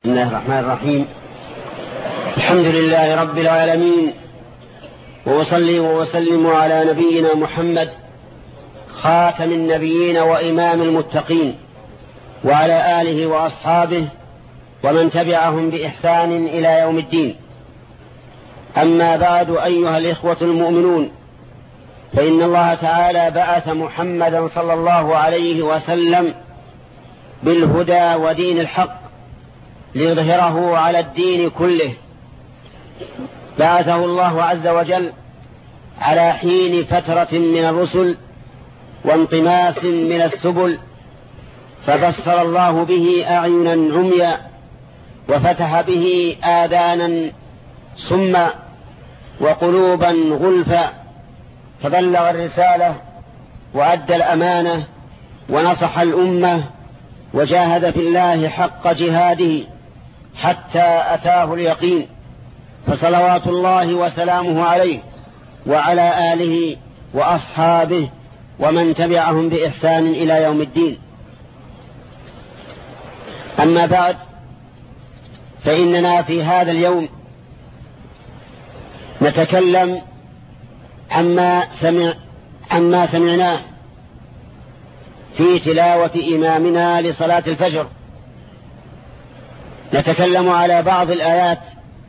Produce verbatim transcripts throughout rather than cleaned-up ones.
بسم الله الرحمن الرحيم. الحمد لله رب العالمين، وأصلي وأسلم على نبينا محمد خاتم النبيين وإمام المتقين، وعلى آله وأصحابه ومن تبعهم بإحسان إلى يوم الدين. أما بعد، أيها الإخوة المؤمنون، فإن الله تعالى بعث محمدا صلى الله عليه وسلم بالهدى ودين الحق ليظهره على الدين كله. بعثه الله عز وجل على حين فترة من الرسل وانطماس من السبل، فبصر الله به أعينا عميا وفتح به آذانا صما وقلوبا غلفا، فبلغ الرسالة وأدى الأمانة ونصح الأمة وجاهد في الله حق جهاده حتى أتاه اليقين، فصلوات الله وسلامه عليه وعلى آله وأصحابه ومن تبعهم بإحسان إلى يوم الدين. أما بعد، فإننا في هذا اليوم نتكلم عما سمع عما سمعناه في تلاوة إمامنا لصلاة الفجر. نتكلم على بعض الآيات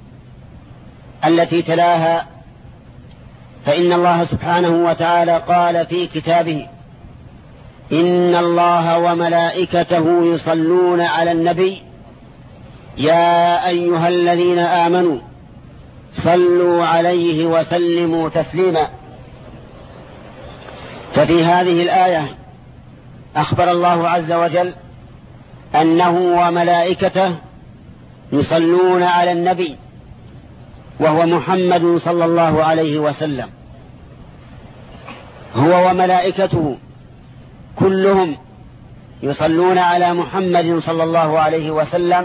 التي تلاها، فإن الله سبحانه وتعالى قال في كتابه: إن الله وملائكته يصلون على النبي يا أيها الذين آمنوا صلوا عليه وسلموا تسليما. ففي هذه الآية أخبر الله عز وجل أنه وملائكته يصلون على النبي وهو محمد صلى الله عليه وسلم. هو وملائكته كلهم يصلون على محمد صلى الله عليه وسلم.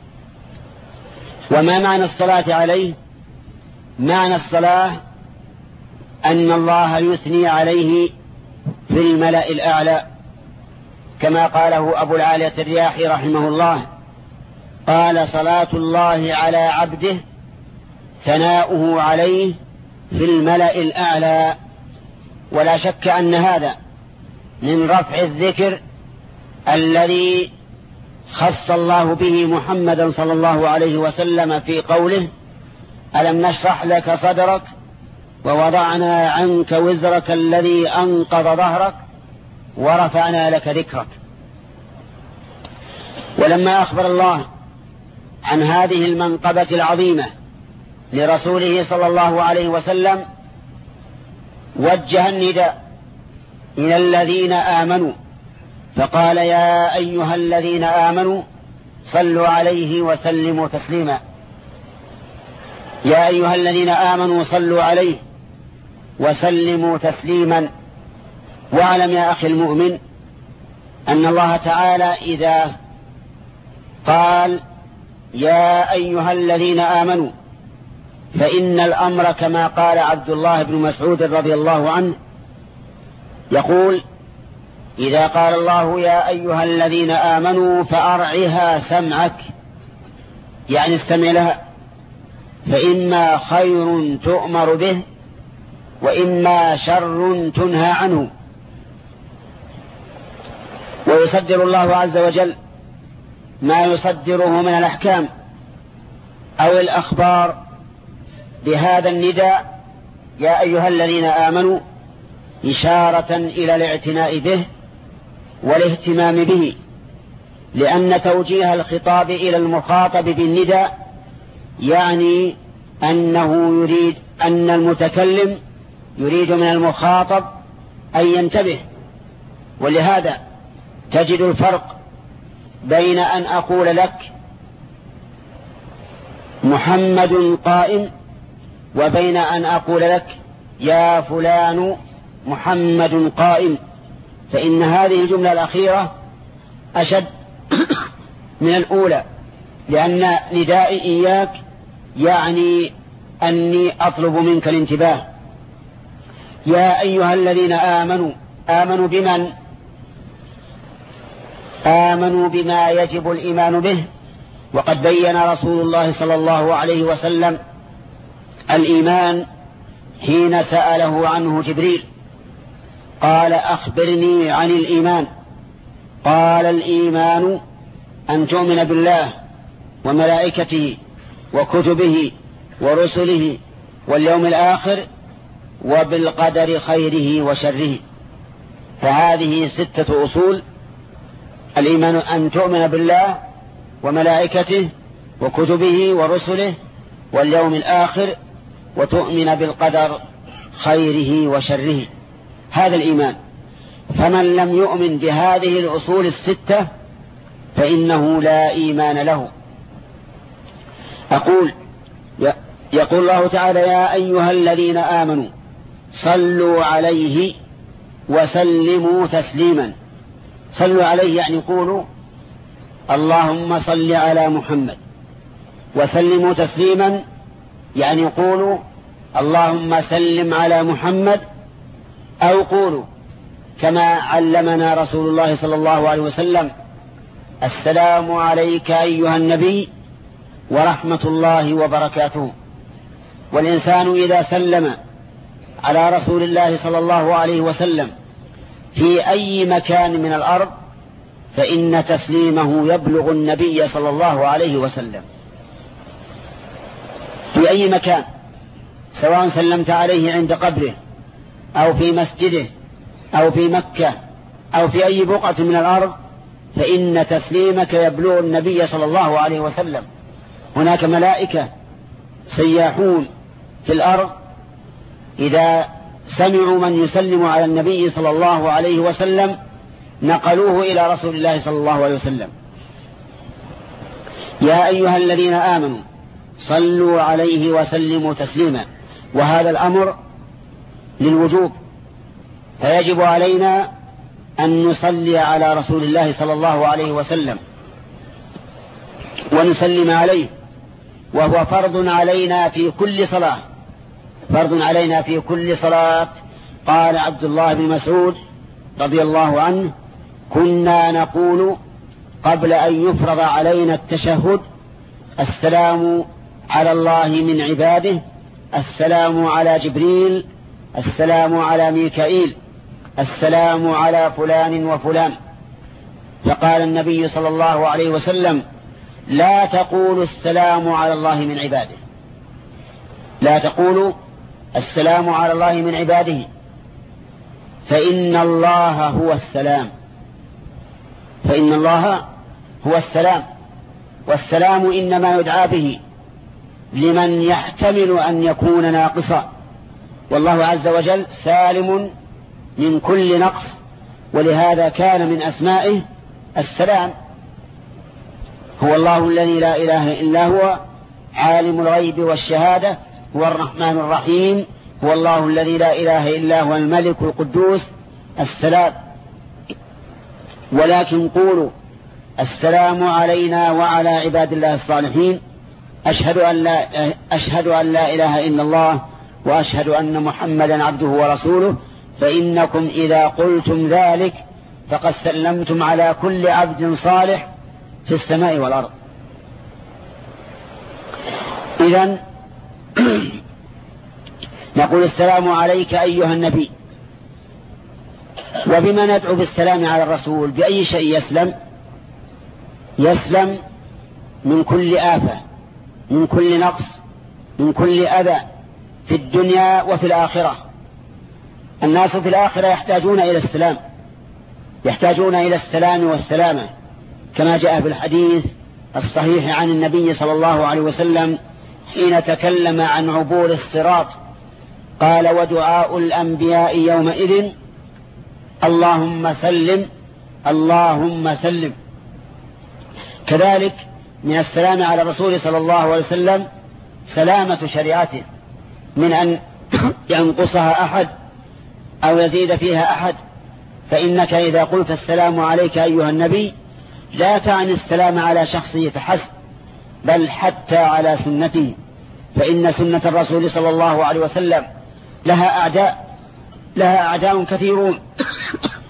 وما معنى الصلاة عليه؟ معنى الصلاة أن الله يثني عليه في الملأ الأعلى، كما قاله أبو العالية الرياحي رحمه الله، قال: صلاة الله على عبده ثناؤه عليه في الملأ الأعلى. ولا شك أن هذا من رفع الذكر الذي خص الله به محمدا صلى الله عليه وسلم في قوله: ألم نشرح لك صدرك ووضعنا عنك وزرك الذي أنقض ظهرك ورفعنا لك ذكرك. ولما أخبر الله عن هذه المنقبة العظيمة لرسوله صلى الله عليه وسلم، وجه النداء إلى الذين آمنوا فقال: يا أيها الذين آمنوا صلوا عليه وسلموا تسليما. يا أيها الذين آمنوا صلوا عليه وسلموا تسليما. واعلم يا أخي المؤمن أن الله تعالى إذا قال يا أيها الذين آمنوا، فإن الأمر كما قال عبد الله بن مسعود رضي الله عنه، يقول: إذا قال الله يا أيها الذين آمنوا فأرعها سمعك، يعني استمع لها، فإما خير تؤمر به وإما شر تنهى عنه. ويصدر الله عز وجل ما يصدره من الأحكام أو الأخبار بهذا النداء يا أيها الذين آمنوا، إشارة إلى الاعتناء به والاهتمام به، لأن توجيه الخطاب إلى المخاطب بالنداء يعني أنه يريد أن المتكلم يريد من المخاطب أن ينتبه. ولهذا تجد الفرق بين أن أقول لك محمد قائم وبين أن أقول لك يا فلان محمد قائم، فإن هذه الجملة الأخيرة أشد من الأولى، لأن ندائي إياك يعني أني أطلب منك الانتباه. يا أيها الذين آمنوا، آمنوا بمن؟ آمنوا بما يجب الإيمان به وقد بين رسول الله صلى الله عليه وسلم الإيمان حين سأله عنه جبريل قال أخبرني عن الإيمان. قال الإيمان أن تؤمن بالله وملائكته وكتبه ورسله واليوم الآخر وبالقدر خيره وشره. فهذه ستة أصول: الإيمان أن تؤمن بالله وملائكته وكتبه ورسله واليوم الآخر وتؤمن بالقدر خيره وشره. هذا الإيمان. فمن لم يؤمن بهذه الأصول الستة فإنه لا إيمان له. أقول يقول الله تعالى: يا أيها الذين آمنوا صلوا عليه وسلموا تسليما. صلوا عليه يعني قولوا اللهم صل على محمد، وسلموا تسليما يعني قولوا اللهم سلم على محمد، أو قولوا كما علمنا رسول الله صلى الله عليه وسلم: السلام عليك أيها النبي ورحمة الله وبركاته. والإنسان إذا سلم على رسول الله صلى الله عليه وسلم في أي مكان من الأرض فإن تسليمه يبلغ النبي صلى الله عليه وسلم في أي مكان، سواء سلمت عليه عند قبره أو في مسجده أو في مكة أو في أي بقعة من الأرض، فإن تسليمك يبلغ النبي صلى الله عليه وسلم. هناك ملائكة سياحون في الأرض إذا سمعوا من يسلم على النبي صلى الله عليه وسلم نقلوه إلى رسول الله صلى الله عليه وسلم. يا أيها الذين آمنوا صلوا عليه وسلموا تسليما. وهذا الأمر للوجوب، فيجب علينا أن نصلي على رسول الله صلى الله عليه وسلم ونسلم عليه، وهو فرض علينا في كل صلاة، فرض علينا في كل صلاة. قال عبد الله بن مسعود رضي الله عنه: كنا نقول قبل أن يفرض علينا التشهد: السلام على الله من عباده، السلام على جبريل، السلام على ميكائيل، السلام على فلان وفلان. فقال النبي صلى الله عليه وسلم: لا تقولوا السلام على الله من عباده، لا تقولوا السلام على الله من عباده، فإن الله هو السلام، فإن الله هو السلام. والسلام إنما يدعى به لمن يحتمل أن يكون ناقصا، والله عز وجل سالم من كل نقص، ولهذا كان من أسمائه السلام. هو الله الذي لا إله إلا هو عالم الغيب والشهادة، هو الرحمن الرحيم، هو الله الذي لا إله إلا هو الملك القدوس السلام. ولكن قولوا السلام علينا وعلى عباد الله الصالحين، أشهد أن لا, أشهد أن لا إله إلا الله وأشهد أن محمدا عبده ورسوله، فإنكم إذا قلتم ذلك فقد سلمتم على كل عبد صالح في السماء والأرض. إذن نقول السلام عليك أيها النبي. وبما ندعو بالسلام على الرسول؟ بأي شيء يسلم؟ يسلم من كل آفة، من كل نقص، من كل أذى في الدنيا وفي الآخرة. الناس في الآخرة يحتاجون إلى السلام، يحتاجون إلى السلام والسلامة، كما جاء في الحديث الصحيح عن النبي صلى الله عليه وسلم حين تكلم عن عبور الصراط قال: ودعاء الأنبياء يومئذ اللهم سلم اللهم سلم. كذلك من السلام على الرسول صلى الله عليه وسلم سلامة شريعته من أن ينقصها أحد أو يزيد فيها أحد. فإنك إذا قلت السلام عليك أيها النبي لا تعني السلام على شخصه فحسب، بل حتى على سنته، فإن سنة الرسول صلى الله عليه وسلم لها أعداء، لها أعداء كثيرون،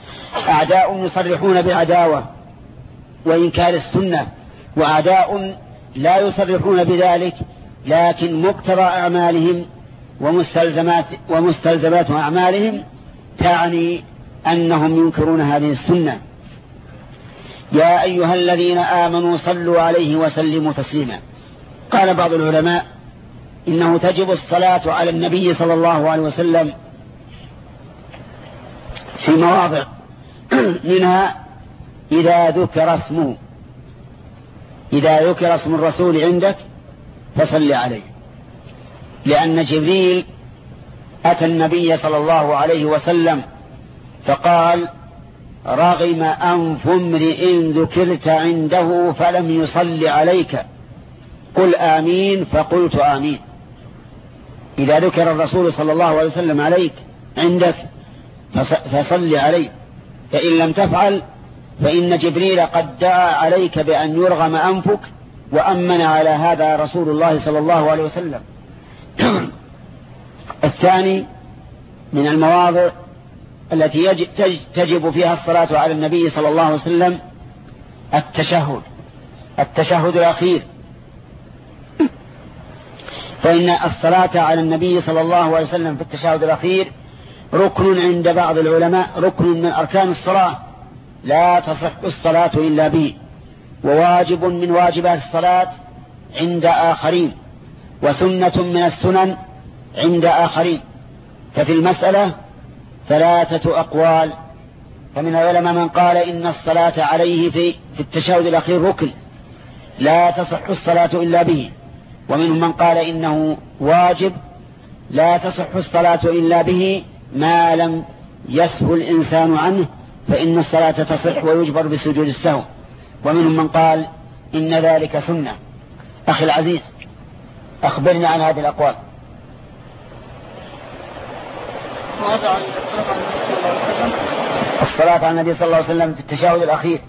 أعداء يصرحون بالعداوة وإنكار السنة، وأعداء لا يصرحون بذلك، لكن مقتضى أعمالهم ومستلزمات ومستلزمات أعمالهم تعني أنهم ينكرون هذه السنة. يا أيها الذين آمنوا صلوا عليه وسلموا تسليما. قال بعض العلماء إنه تجب الصلاة على النبي صلى الله عليه وسلم في مواضع، منها إذا ذكر اسمه، إذا ذكر اسم الرسول عندك فصل عليه، لأن جبريل أتى النبي صلى الله عليه وسلم فقال رغم أنف امرئ ذكرت عنده فلم يصل عليك قل آمين، فقلت آمين. إذا ذكر الرسول صلى الله عليه وسلم عليك عندك فصل عليه، فإن لم تفعل فإن جبريل قد دعا عليك بأن يرغم أنفك، وأمن على هذا رسول الله صلى الله عليه وسلم. الثاني من المواضع التي تجب فيها الصلاة على النبي صلى الله عليه وسلم التشهد، التشهد الأخير، فإن الصلاة على النبي صلى الله عليه وسلم في التشهد الأخير ركن عند بعض العلماء، ركن من أركان الصلاة لا تصح الصلاة إلا به، وواجب من واجبات الصلاة عند آخرين، وسنة من السنن عند آخرين. ففي المسألة ثلاثة أقوال، فمن العلماء من قال إن الصلاة عليه في, في التشهد الأخير ركن لا تصح الصلاة إلا به، ومنهم من قال إنه واجب لا تصح الصلاة إلا به ما لم يسهو الإنسان عنه، فإن الصلاة تصح ويجبر بسجود السهو، ومنهم من قال إن ذلك سنة. أخي العزيز، أخبرنا عن هذه الأقوال. الصلاة على النبي صلى الله عليه وسلم في التشهد الأخير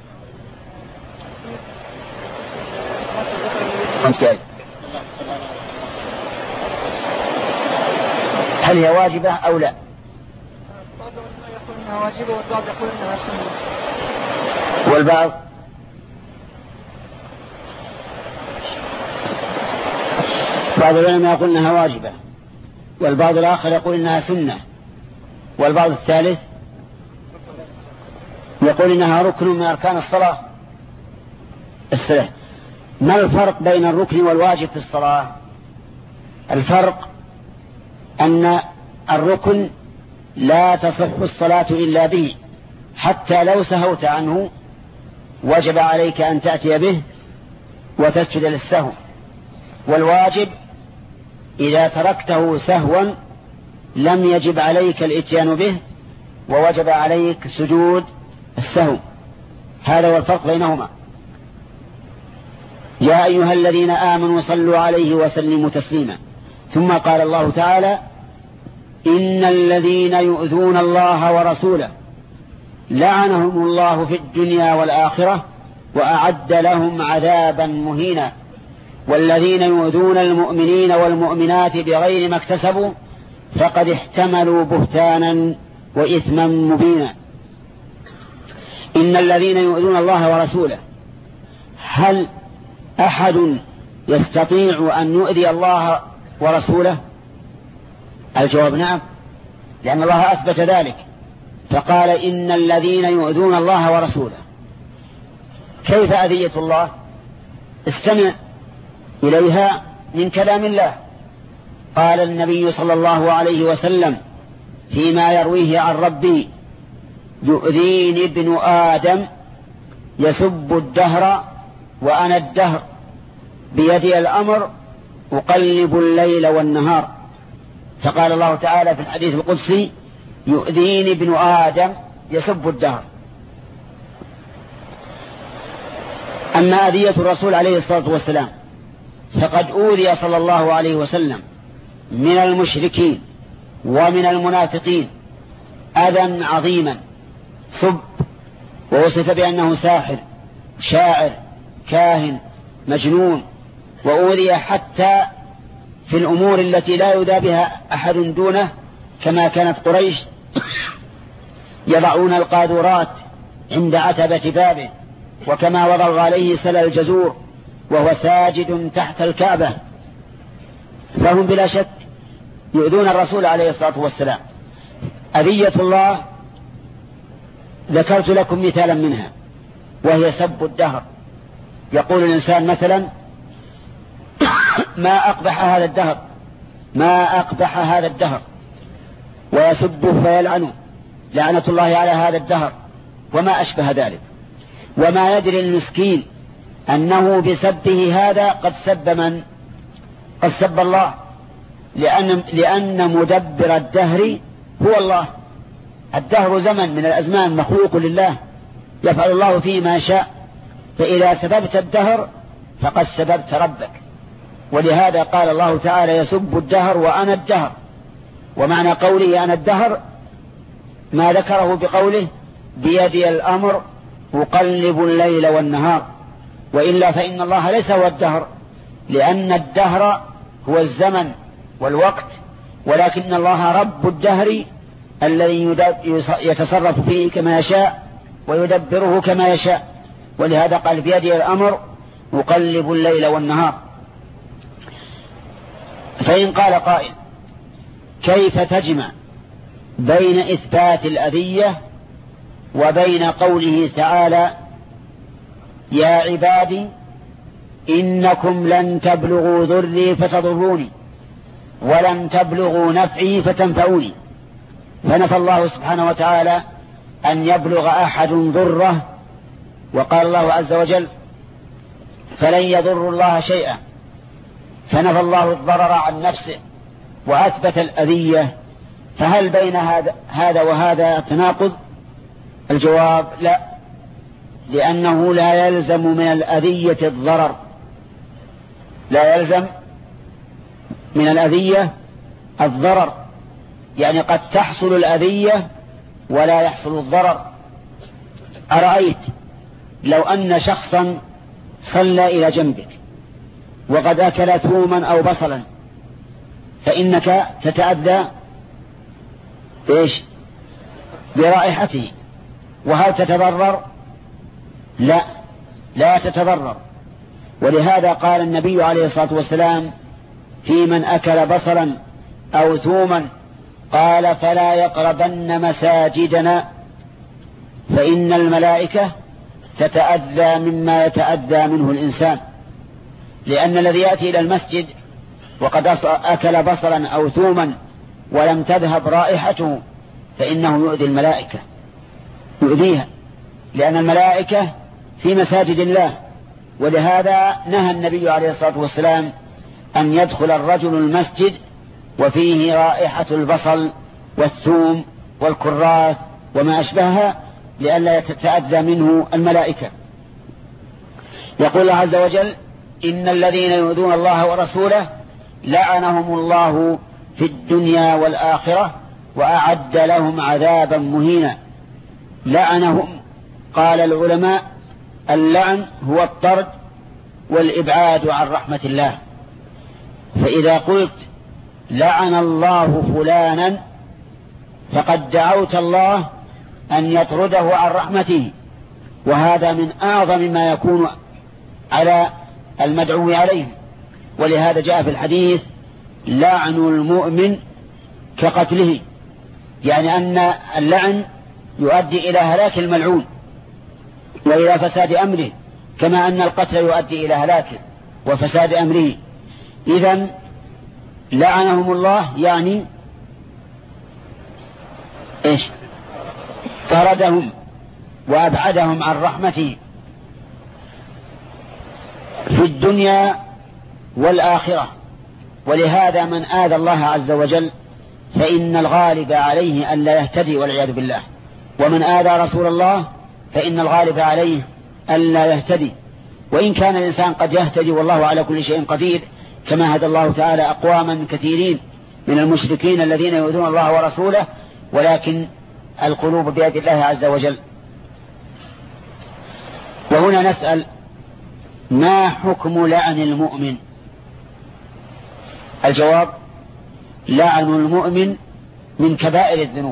هل هي واجبة أو لا؟ بعض يقول إنها واجبة والبعض يقول إنها سنة. والبعض بعض العلماء يقول إنها واجبة، والبعض الآخر يقول إنها سنة، والبعض الثالث يقول إنها ركن من أركان الصلاة. الصلاة ما الفرق بين الركن والواجب في الصلاة؟ الفرق أن الركن لا تصح الصلاة إلا به، حتى لو سهوت عنه وجب عليك أن تأتي به وتسجد للسهو. والواجب إذا تركته سهوا لم يجب عليك الاتيان به ووجب عليك سجود السهو. هذا هو الفرق بينهما. يا أيها الذين آمنوا صلوا عليه وسلموا تسليما. ثم قال الله تعالى إن الذين يؤذون الله ورسوله لعنهم الله في الدنيا والآخرة وأعد لهم عذابا مهينا. والذين يؤذون المؤمنين والمؤمنات بغير ما اكتسبوا فقد احتملوا بهتانا وإثما مبينا. إن الذين يؤذون الله ورسوله، هل أحد يستطيع أن يؤذي الله ورسوله؟ الجواب نعم، لأن الله أثبت ذلك فقال إن الذين يؤذون الله ورسوله. كيف أذية الله؟ استمع إليها من كلام الله. قال النبي صلى الله عليه وسلم فيما يرويه عن ربي يؤذيني ابن آدم يسب الدهر وأنا الدهر بيدي الأمر أقلب الليل والنهار. فقال الله تعالى في الحديث القدسي يؤذيني ابن آدم يسب الدهر. أما أذية الرسول عليه الصلاة والسلام فقد أوذي صلى الله عليه وسلم من المشركين ومن المنافقين أذى عظيما، سب ووصف بأنه ساحر شاعر كاهن مجنون، وأوذي حتى في الأمور التي لا يدى بها أحد دونه، كما كانت قريش يضعون القاذورات عند عتبة بابه، وكما وضعوا عليه سل الجزور وهو ساجد تحت الكعبة، فهم بلا شك يؤذون الرسول عليه الصلاة والسلام. أذية الله ذكرت لكم مثالا منها، وهي سب الدهر. يقول الإنسان مثلا ما أقبح هذا الدهر، ما أقبح هذا الدهر، ويسبه فيلعنه لعنة الله على هذا الدهر وما أشبه ذلك، وما يدري المسكين أنه بسبه هذا قد سب من؟ قد سب الله، لأن, لأن مدبر الدهر هو الله. الدهر زمن من الأزمان مخلوق لله يفعل الله فيه ما شاء، فإذا سببت الدهر فقد سببت ربك. ولهذا قال الله تعالى يسب الدهر وأنا الدهر. ومعنى قوله أنا الدهر ما ذكره بقوله بيدي الأمر أقلب الليل والنهار، وإلا فإن الله ليس هو الدهر، لأن الدهر هو الزمن والوقت، ولكن الله رب الدهر الذي يتصرف فيه كما يشاء ويدبره كما يشاء. ولهذا قال بيدي الأمر أقلب الليل والنهار. فإن قال قائل كيف تجمع بين إثبات الأذية وبين قوله تعالى يا عبادي إنكم لن تبلغوا ضري فتضروني ولن تبلغوا نفعي فتنفعوني؟ فنفى الله سبحانه وتعالى أن يبلغ أحد ضره، وقال الله عز وجل فلن يضر الله شيئا، فنفى الله الضرر عن نفسه وأثبت الأذية. فهل بين هذا, هذا وهذا تناقض؟ الجواب لا، لأنه لا يلزم من الأذية الضرر، لا يلزم من الأذية الضرر، يعني قد تحصل الأذية ولا يحصل الضرر. أرأيت لو أن شخصا صلى إلى جنبك وقد أكل ثوما أو بصلا، فإنك تتأذى إيش برائحته، وهل تتضرر؟ لا، لا تتضرر. ولهذا قال النبي عليه الصلاة والسلام في من أكل بصلا أو ثوما قال فلا يقربن مساجدنا فإن الملائكة تتأذى مما يتأذى منه الإنسان. لأن الذي يأتي إلى المسجد وقد أكل بصلا أو ثوما ولم تذهب رائحته فإنه يؤذي الملائكة، يؤذيها، لأن الملائكة في مساجد الله. ولهذا نهى النبي عليه الصلاة والسلام أن يدخل الرجل المسجد وفيه رائحة البصل والثوم والكراث وما أشبهها لئلا تتأذى منه الملائكة. يقول الله عز وجل إن الذين يؤذون الله ورسوله لعنهم الله في الدنيا والآخرة وأعد لهم عذابا مهينا. لعنهم، قال العلماء اللعن هو الطرد والإبعاد عن رحمة الله. فإذا قلت لعن الله فلانا فقد دعوت الله أن يطرده عن رحمته، وهذا من أعظم ما يكون على المدعو عليه. ولهذا جاء في الحديث لعن المؤمن كقتله، يعني أن اللعن يؤدي إلى هلاك الملعون وإلى فساد أمره، كما أن القتل يؤدي إلى هلاكه وفساد أمره. إذن لعنهم الله يعني إيش؟ طردهم وأبعدهم عن رحمته في الدنيا والآخرة. ولهذا من آذى الله عز وجل فإن الغالب عليه أن لا يهتدي والعياذ بالله، ومن آذى رسول الله فإن الغالب عليه أن لا يهتدي. وإن كان الإنسان قد يهتدي والله على كل شيء قدير، كما هدى الله تعالى أقواما كثيرين من المشركين الذين يؤذون الله ورسوله، ولكن القلوب بيد الله عز وجل. وهنا نسأل ما حكم لعن المؤمن؟ الجواب لعن المؤمن من كبائر الذنوب.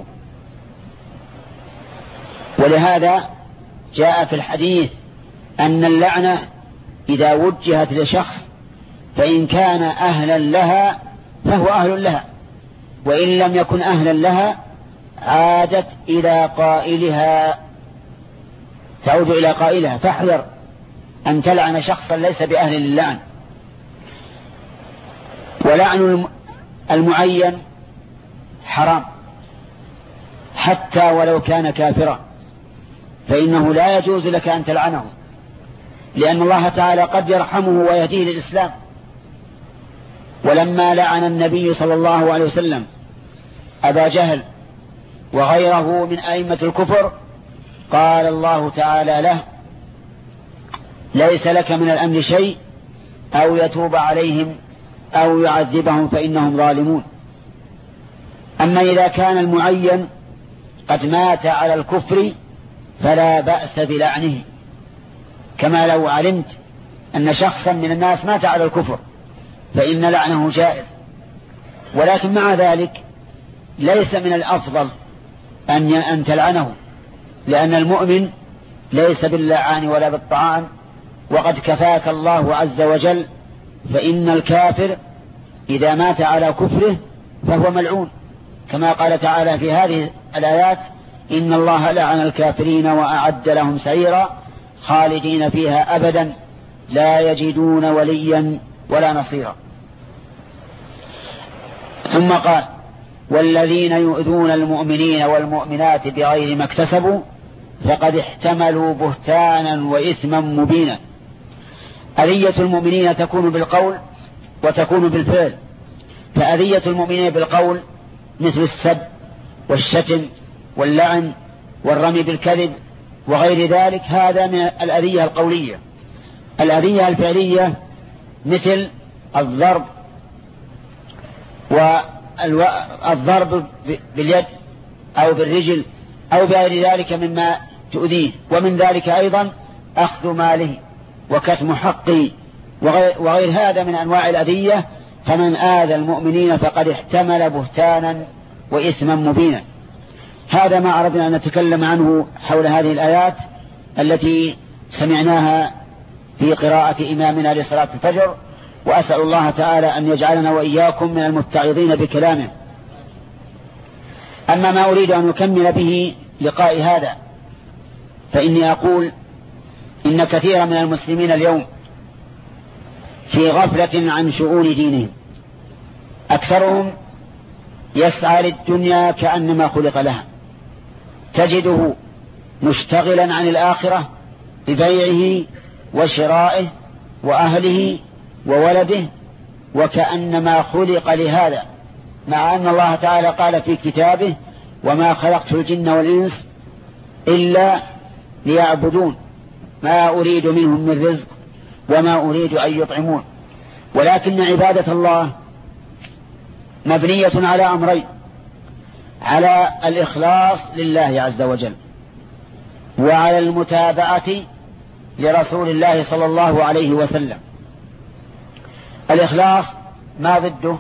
ولهذا جاء في الحديث أن اللعنة إذا وجهت لشخص فإن كان أهلا لها فهو أهل لها، وإن لم يكن أهلا لها عادت إلى قائلها، تعود إلى قائلها. فاحذر أن تلعن شخصا ليس بأهل للعن. ولعن المعين حرام حتى ولو كان كافرا، فإنه لا يجوز لك أن تلعنه، لأن الله تعالى قد يرحمه ويهديه للإسلام. ولما لعن النبي صلى الله عليه وسلم أبا جهل وغيره من أئمة الكفر قال الله تعالى له: ليس لك من الأمر شيء أو يتوب عليهم أو يعذبهم فإنهم ظالمون. أما إذا كان المعين قد مات على الكفر فلا بأس بلعنه، كما لو علمت أن شخصا من الناس مات على الكفر فإن لعنه جائز. ولكن مع ذلك ليس من الأفضل أن أن تلعنه، لأن المؤمن ليس باللعان ولا بالطعان، وقد كفاك الله عز وجل. فإن الكافر إذا مات على كفره فهو ملعون، كما قال تعالى في هذه الآيات: إن الله لعن الكافرين وأعد لهم سعيرا خالدين فيها أبدا لا يجدون وليا ولا نصيرا. ثم قال: والذين يؤذون المؤمنين والمؤمنات بغير ما اكتسبوا فقد احتملوا بهتانا وإثما مبينا. أذية المؤمنين تكون بالقول وتكون بالفعل. فأذية المؤمنين بالقول مثل السب والشتم واللعن والرمي بالكذب وغير ذلك، هذا من الأذية القولية. الأذية الفعلية مثل الضرب والضرب باليد أو بالرجل أو بغير ذلك مما تؤذيه، ومن ذلك أيضا أخذ ماله وكتم حقه وغير هذا من أنواع الأذية. فمن آذى المؤمنين فقد احتمل بهتانا وإثما مبينا. هذا ما أردنا أن نتكلم عنه حول هذه الآيات التي سمعناها في قراءة إمامنا لصلاة الفجر، وأسأل الله تعالى أن يجعلنا وإياكم من المتعظين بكلامه. أما ما أريد أن أكمل به لقاء هذا فإني أقول إن كثيرا من المسلمين اليوم في غفلة عن شؤون دينهم. أكثرهم يسعى للدنيا كأنما خلق لها، تجده مشتغلا عن الآخرة ببيعه وشرائه وأهله وولده وكأنما خلق لهذا، مع أن الله تعالى قال في كتابه: وما خلقت الجن والإنس إلا ليعبدون ما أريد منهم من رزق وما أريد أن يطعمون. ولكن عبادة الله مبنية على أمرين: على الإخلاص لله عز وجل، وعلى المتابعة لرسول الله صلى الله عليه وسلم. الإخلاص ما ضده؟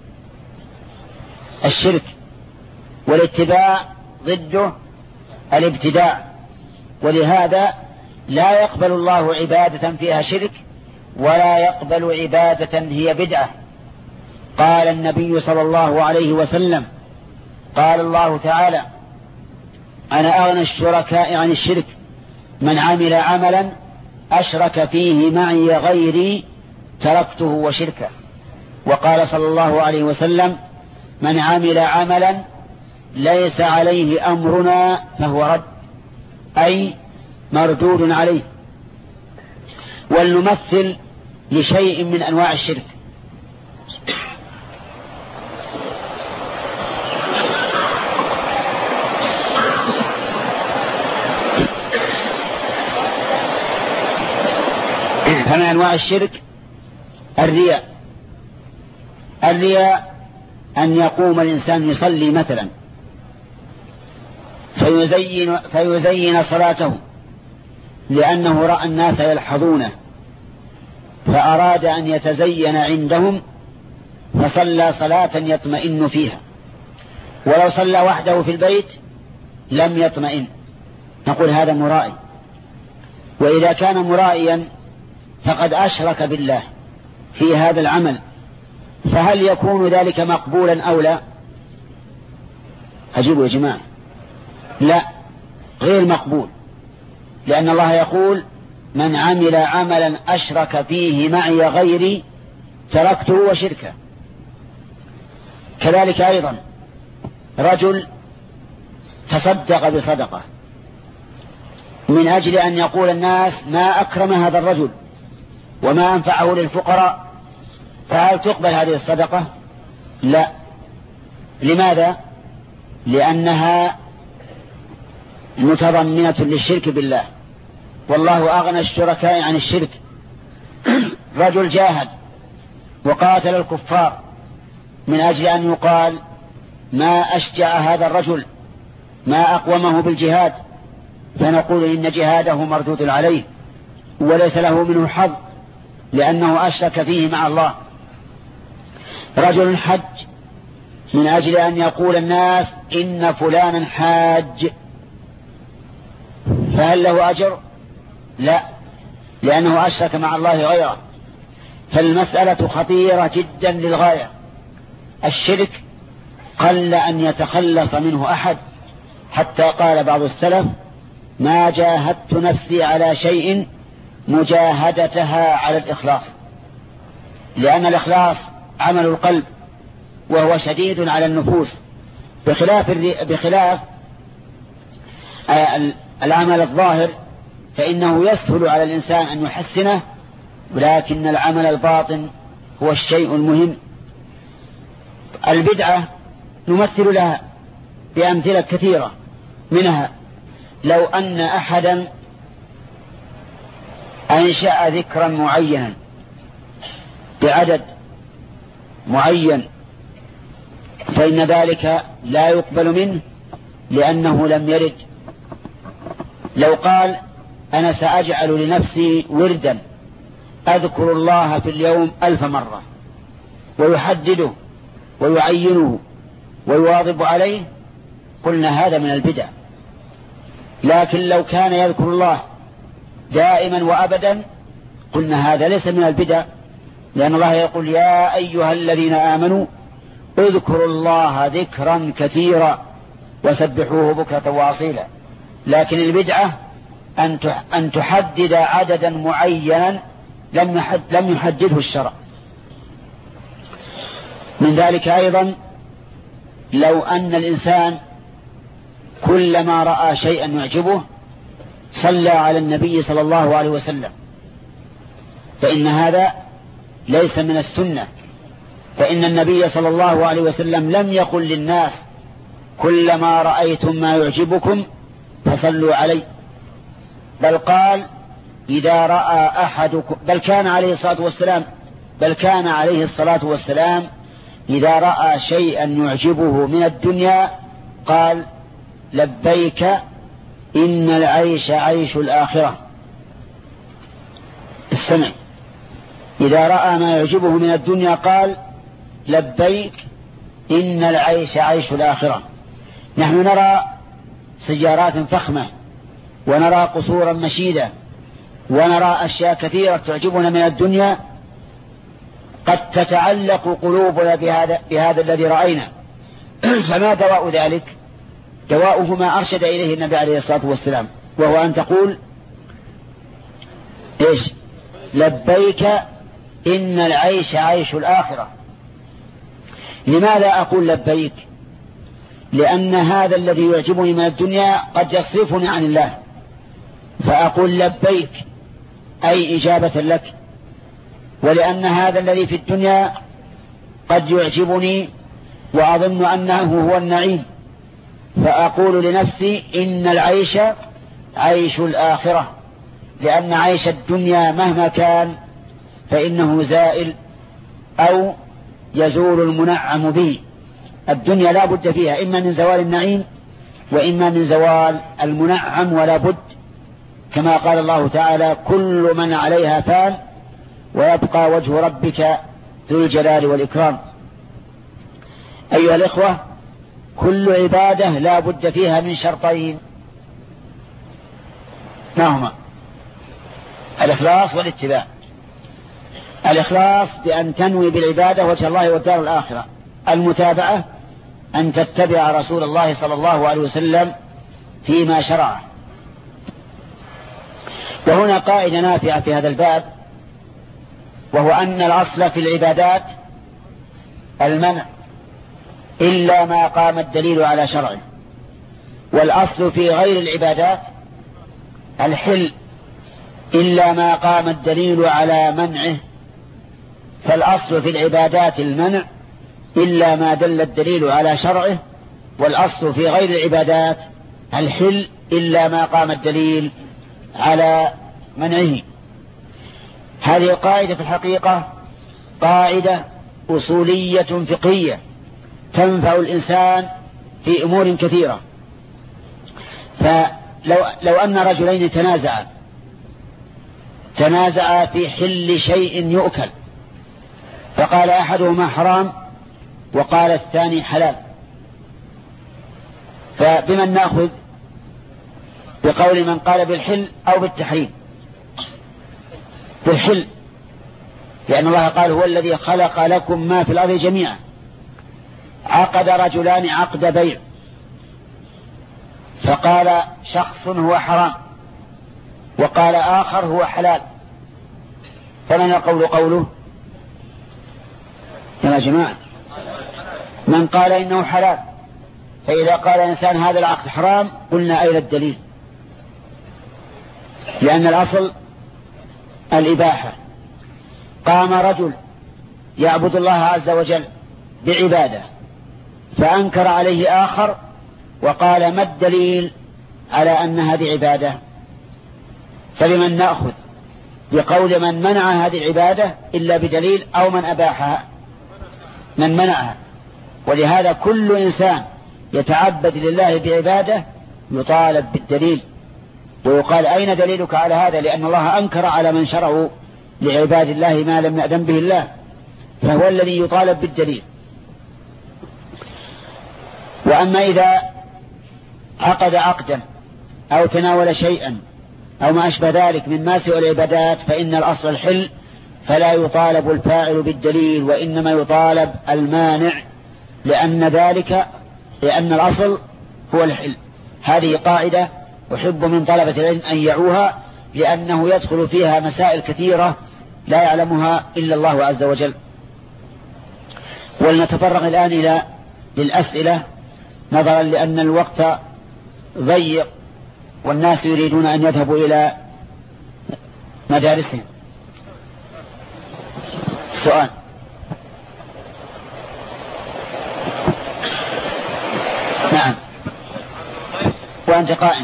الشرك، والاتباع ضده الابتداع. ولهذا لا يقبل الله عبادة فيها شرك، ولا يقبل عبادة هي بدعة. قال النبي صلى الله عليه وسلم: قال الله تعالى: أنا أغنى الشركاء عن الشرك من عمل عملا أشرك فيه معي غيري تركته وشركه. وقال صلى الله عليه وسلم: من عمل عملا ليس عليه أمرنا فهو رد، أي مردود عليه. ولنمثل لشيء من أنواع الشرك. فمن أنواع الشرك الرياء. الرياء أن يقوم الإنسان يصلي مثلا فيزين, فيزين صلاته لأنه رأى الناس يلحظونه فأراد أن يتزين عندهم فصلى صلاة يطمئن فيها، ولو صلى وحده في البيت لم يطمئن، نقول هذا مرائي. وإذا كان مرائيا فقد أشرك بالله في هذا العمل، فهل يكون ذلك مقبولا أو لا؟ أجيبوا يا جماعة. لا، غير مقبول، لأن الله يقول من عمل عملا أشرك فيه معي غيري تركته وشركه. كذلك أيضا رجل تصدق بصدقة من أجل أن يقول الناس ما أكرم هذا الرجل وما أنفعه للفقراء، فهل تقبل هذه الصدقة؟ لا. لماذا؟ لأنها متضمنة للشرك بالله، والله أغنى الشركاء عن الشرك. رجل جاهد وقاتل الكفار من أجل أن يقال ما أشجع هذا الرجل، ما أقومه بالجهاد، فنقول إن جهاده مردود عليه وليس له منه حظ لأنه أشرك فيه مع الله. رجل حج من أجل أن يقول الناس إن فلانا حاج، فهل له أجر؟ لا، لأنه أشرك مع الله غيره. فالمسألة خطيرة جدا للغاية. الشرك قل أن يتخلص منه أحد، حتى قال بعض السلف ما جاهدت نفسي على شيء مجاهدتها على الإخلاص، لأن الإخلاص عمل القلب وهو شديد على النفوس، بخلاف بخلاف العمل الظاهر فإنه يسهل على الإنسان أن يحسنه، ولكن العمل الباطن هو الشيء المهم. البدعة نمثل لها بأمثلة كثيرة، منها لو أن أحدا أنشأ ذكرا معينا بعدد معين فإن ذلك لا يقبل منه لأنه لم يرد. لو قال أنا سأجعل لنفسي وردا أذكر الله في اليوم ألف مرة ويحدده ويعينه ويواظب عليه، قلنا هذا من البدع. لكن لو كان يذكر الله دائما وأبدا قلنا هذا ليس من البدع، لأن الله يقول يا أيها الذين آمنوا اذكروا الله ذكرا كثيرا وسبحوه بكرة وأصيلا. لكن البدعة أن تحدد عددا معينا لم يحدده الشرع. من ذلك أيضا لو أن الإنسان كلما رأى شيئا يعجبه صلى على النبي صلى الله عليه وسلم، فإن هذا ليس من السنة، فإن النبي صلى الله عليه وسلم لم يقل للناس كلما رأيتم ما يعجبكم فصلوا عليه، بل قال إذا رأى أحدكم بل كان عليه الصلاة والسلام بل كان عليه الصلاة والسلام إذا رأى شيئا يعجبه من الدنيا قال لبيك إن العيش عيش الآخرة. السمع إذا رأى ما يعجبه من الدنيا قال لبيك إن العيش عيش الآخرة. نحن نرى سيارات فخمة ونرى قصورا مشيدة ونرى أشياء كثيرة تعجبنا من الدنيا، قد تتعلق قلوبنا بهذا, بهذا الذي رأينا. فما دواء ذلك؟ دواؤه ما أرشد إليه النبي عليه الصلاة والسلام، وهو أن تقول إيش؟ لبيك إن العيش عيش الآخرة. لماذا أقول لبيك؟ لأن هذا الذي يعجبني من الدنيا قد يصرفني عن الله، فأقول لبيك أي إجابة لك. ولأن هذا الذي في الدنيا قد يعجبني وأظن أنه هو النعيم، فأقول لنفسي إن العيش عيش الآخرة، لأن عيش الدنيا مهما كان فإنه زائل أو يزول المنعم به. الدنيا لا بد فيها إما من زوال النعيم وإما من زوال المنعم، ولا بد، كما قال الله تعالى كل من عليها فان ويبقى وجه ربك ذو الجلال والإكرام. أيها الإخوة، كل عبادة لا بد فيها من شرطين، ما هما؟ الإخلاص والاتباع. الإخلاص بأن تنوي بالعبادة وجه الله والدار الآخرة. المتابعة أن تتبع رسول الله صلى الله عليه وسلم فيما شرعه. وهنا قاعدة نافعة في هذا الباب، وهو أن الأصل في العبادات المنع إلا ما قام الدليل على شرعه، والأصل في غير العبادات الحل إلا ما قام الدليل على منعه. فالأصل في العبادات المنع إلا ما دل الدليل على شرعه، والأصل في غير العبادات الحل إلا ما قام الدليل على منعه. هذه القاعدة في الحقيقة قاعدة أصولية فقهية تنفع الإنسان في أمور كثيرة. فلو لو أن رجلين تنازعا تنازعا في حل شيء يؤكل، فقال أحدهما حرام وقال الثاني حلال، فبمن نأخذ؟ بقول من قال بالحل أو بالتحريم؟ بالحل، لأن الله قال هو الذي خلق لكم ما في الأرض جميعا. عقد رجلان عقد بيع، فقال شخص هو حرام وقال آخر هو حلال، فمن يقول قوله يا جماعة؟ من قال إنه حلال. فإذا قال إنسان هذا العقد حرام قلنا أين الدليل؟ لأن الأصل الإباحة. قام رجل يعبد الله عز وجل بعبادة فأنكر عليه آخر وقال ما الدليل على أن هذه عبادة؟ فلمن نأخذ؟ بقول من منع هذه العبادة إلا بدليل، أو من أباحها؟ من منعها. ولهذا كل إنسان يتعبد لله بعبادة يطالب بالدليل، ويقال أين دليلك على هذا؟ لأن الله أنكر على من شرعوا لعباد الله ما لم يأذن به الله، فهو الذي يطالب بالدليل. وأما إذا عقد عقدا أو تناول شيئا أو ما أشبه ذلك من ما سوى العبادات فإن الأصل الحل، فلا يطالب الفاعل بالدليل وإنما يطالب المانع، لأن ذلك لأن الأصل هو الحل. هذه قاعدة أحب من طلبة العلم أن يعوها، لأنه يدخل فيها مسائل كثيرة لا يعلمها إلا الله عز وجل. ولنتفرغ الآن إلى للأسئلة، نظرا لأن الوقت ضيق والناس يريدون أن يذهبوا إلى مدارسهم. سؤال. نعم. وأنت قائم.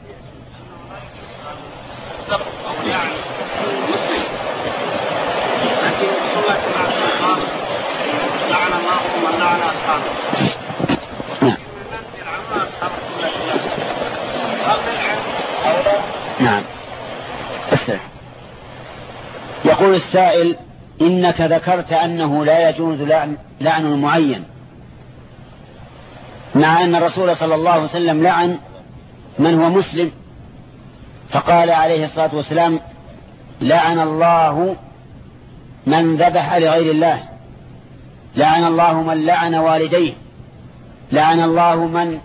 نعم. أسأل. يقول السائل إنك ذكرت أنه لا يجوز لعن, لعن المعين، مع أن الرسول صلى الله عليه وسلم لعن من هو مسلم، فقال عليه الصلاة والسلام لعن الله من ذبح لغير الله، لعن الله من لعن والديه، لعن الله من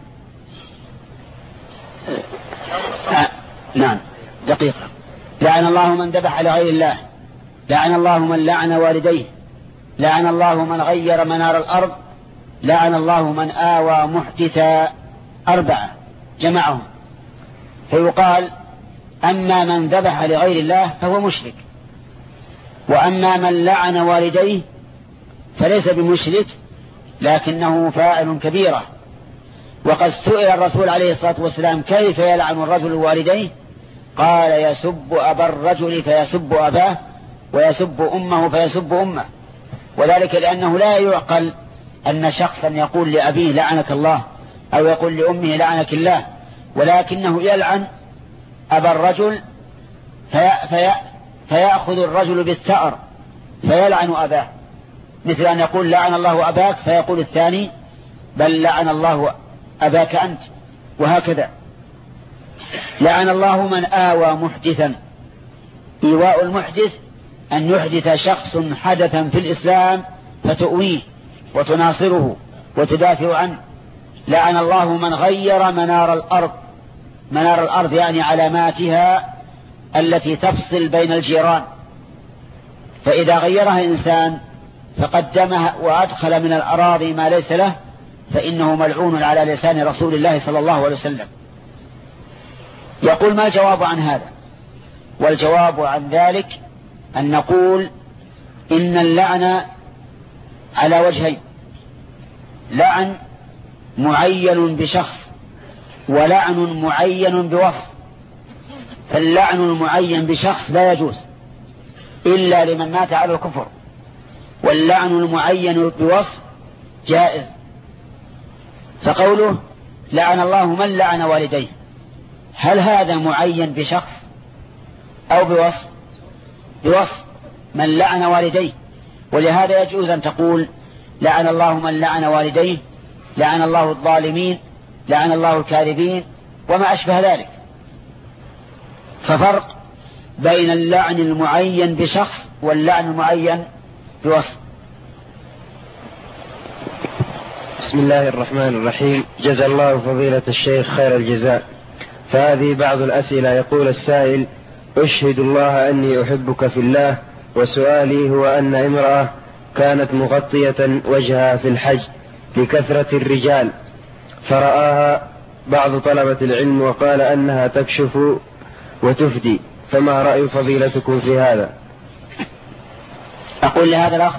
آه. نعم دقيقة. لعن الله من ذبح لغير الله، لعن الله من لعن والديه، لعن الله من غير منار الأرض، لعن الله من آوى محدثا. أربعة جمعهم. فيقال أما من ذبح لغير الله فهو مشرك، وأما من لعن والديه فليس بمشرك لكنه فاعل كبيرة. وقد سئل الرسول عليه الصلاة والسلام كيف يلعن الرجل والديه؟ قال يسب أبا الرجل فيسب أباه، ويسب أمه فيسب أمه. وذلك لأنه لا يعقل أن شخصا يقول لأبيه لعنك الله أو يقول لأمه لعنك الله، ولكنه يلعن أبا الرجل في في فيأخذ الرجل بالثأر فيلعن أباه، مثل أن يقول لعن الله أباك فيقول الثاني بل لعن الله أباك أنت، وهكذا. لعن الله من آوى محدثا. إيواء المحدث أن يحدث شخص حدثا في الإسلام فتؤويه وتناصره وتدافع عنه. لعن الله من غير منار الأرض، منار الأرض يعني علاماتها التي تفصل بين الجيران، فإذا غيرها إنسان فقدمها وأدخل من الأراضي ما ليس له فإنه ملعون على لسان رسول الله صلى الله عليه وسلم. يقول: ما الجواب عن هذا؟ والجواب عن ذلك أن نقول إن اللعن على وجهين: لعن معين بشخص ولعن معين بوصف. فاللعن المعين بشخص لا يجوز إلا لمن مات على الكفر، واللعن المعين بوصف جائز. فقوله لعن الله من لعن والديه، هل هذا معين بشخص أو بوصف؟ بوصف، من لعن والديه. ولهذا يجوز أن تقول لعن الله من لعن والديه، لعن الله الظالمين، لعن الله الكاذبين وما أشبه ذلك. ففرق بين اللعن المعين بشخص واللعن المعين بوصف. بسم الله الرحمن الرحيم. جزا الله فضيلة الشيخ خير الجزاء. فهذه بعض الأسئلة. يقول السائل: أشهد الله أني أحبك في الله، وسؤالي هو أن امرأة كانت مغطية وجهها في الحج لكثرة الرجال، فرآها بعض طلبة العلم وقال أنها تكشف وتفدي، فما رأي فضيلتكم في هذا؟ أقول لهذا الأخ: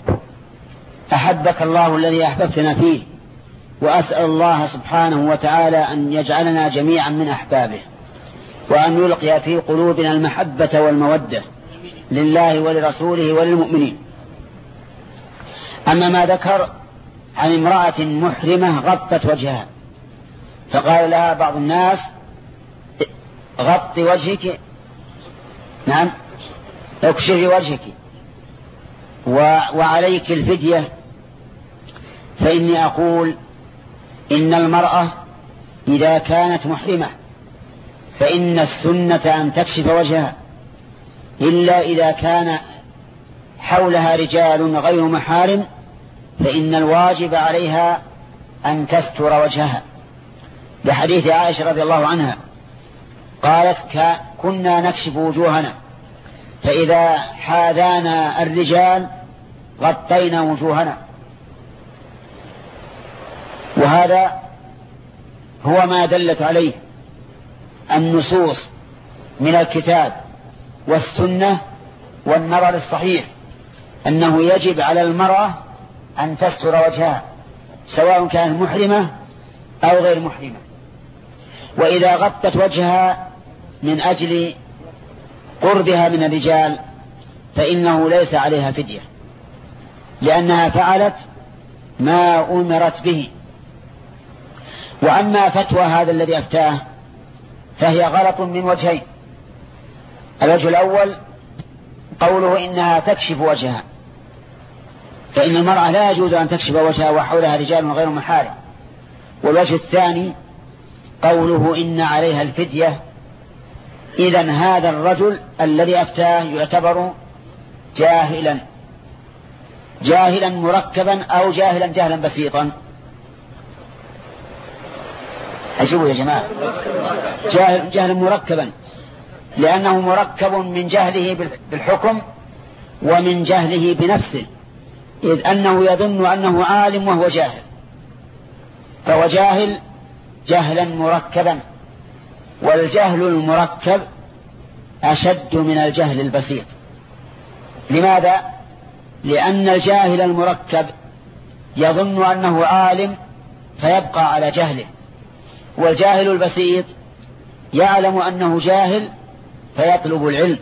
أحبك الله الذي أحببتنا فيه، وأسأل الله سبحانه وتعالى أن يجعلنا جميعا من أحبابه، وأن يلقي في قلوبنا المحبة والمودة لله ولرسوله وللمؤمنين. أما ما ذكر عن امرأة محرمة غطت وجهها، فقال لها بعض الناس: غطي وجهك، نعم، اكشفي وجهك وعليك الفدية. فإني أقول إن المرأة إذا كانت محرمة فإن السنة أن تكشف وجهها، إلا إذا كان حولها رجال غير محارم فإن الواجب عليها أن تستر وجهها، لحديث عائشة رضي الله عنها قالت: كنا نكشف وجوهنا فإذا حاذانا الرجال غطينا وجوهنا. وهذا هو ما دلت عليه النصوص من الكتاب والسنة والنظر الصحيح، أنه يجب على المرأة أن تستر وجهها سواء كانت محرمة أو غير محرمة. وإذا غطت وجهها من أجل قربها من الرجال فإنه ليس عليها فدية، لأنها فعلت ما أمرت به. وأما فتوى هذا الذي أفتاه فهي غلط من وجهين: الوجه الأول قوله إنها تكشف وجهها، فإن المرأة لا يجوز أن تكشف وجهها وحولها رجال غير محارم. والوجه الثاني قوله إن عليها الفدية. إذن هذا الرجل الذي أفتاه يعتبر جاهلا، جاهلا مركبا أو جاهلا جهلا بسيطا. أجيبوا يا جماعة، جاهل جهلا مركبا، لأنه مركب من جهله بالحكم ومن جهله بنفسه، إذ أنه يظن أنه عالم وهو جاهل، فهو جاهل جهلا مركبا. والجهل المركب أشد من الجهل البسيط. لماذا؟ لأن الجاهل المركب يظن أنه عالم فيبقى على جهله، والجاهل البسيط يعلم أنه جاهل فيطلب العلم.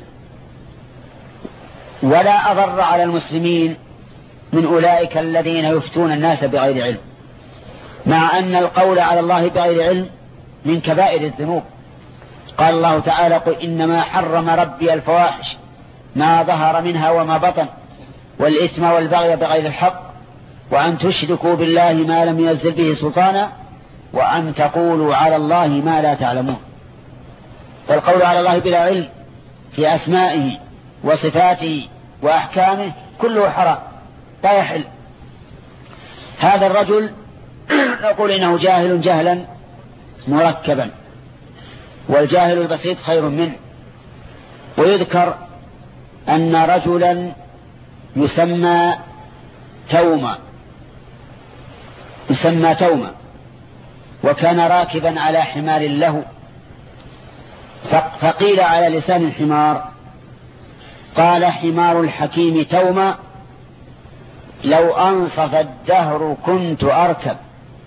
ولا أضر على المسلمين من أولئك الذين يفتون الناس بغير علم، مع أن القول على الله بغير علم من كبائر الذنوب. قال الله تعالى: قل إنما حرم ربي الفواحش ما ظهر منها وما بطن والإثم والبغي بغير الحق وأن تشركوا بالله ما لم ينزل به سلطانا وأن تقولوا على الله ما لا تعلمون. فالقول على الله بلا علم في أسمائه وصفاته وأحكامه كله حرام لا يحل. هذا الرجل نقول إنه جاهل جهلا مركبا، والجاهل البسيط خير منه. ويذكر أن رجلا يسمى توما يسمى توما وكان راكبا على حمار له، فقيل على لسان الحمار قال حمار الحكيم توما لو أنصف الدهر كنت أركب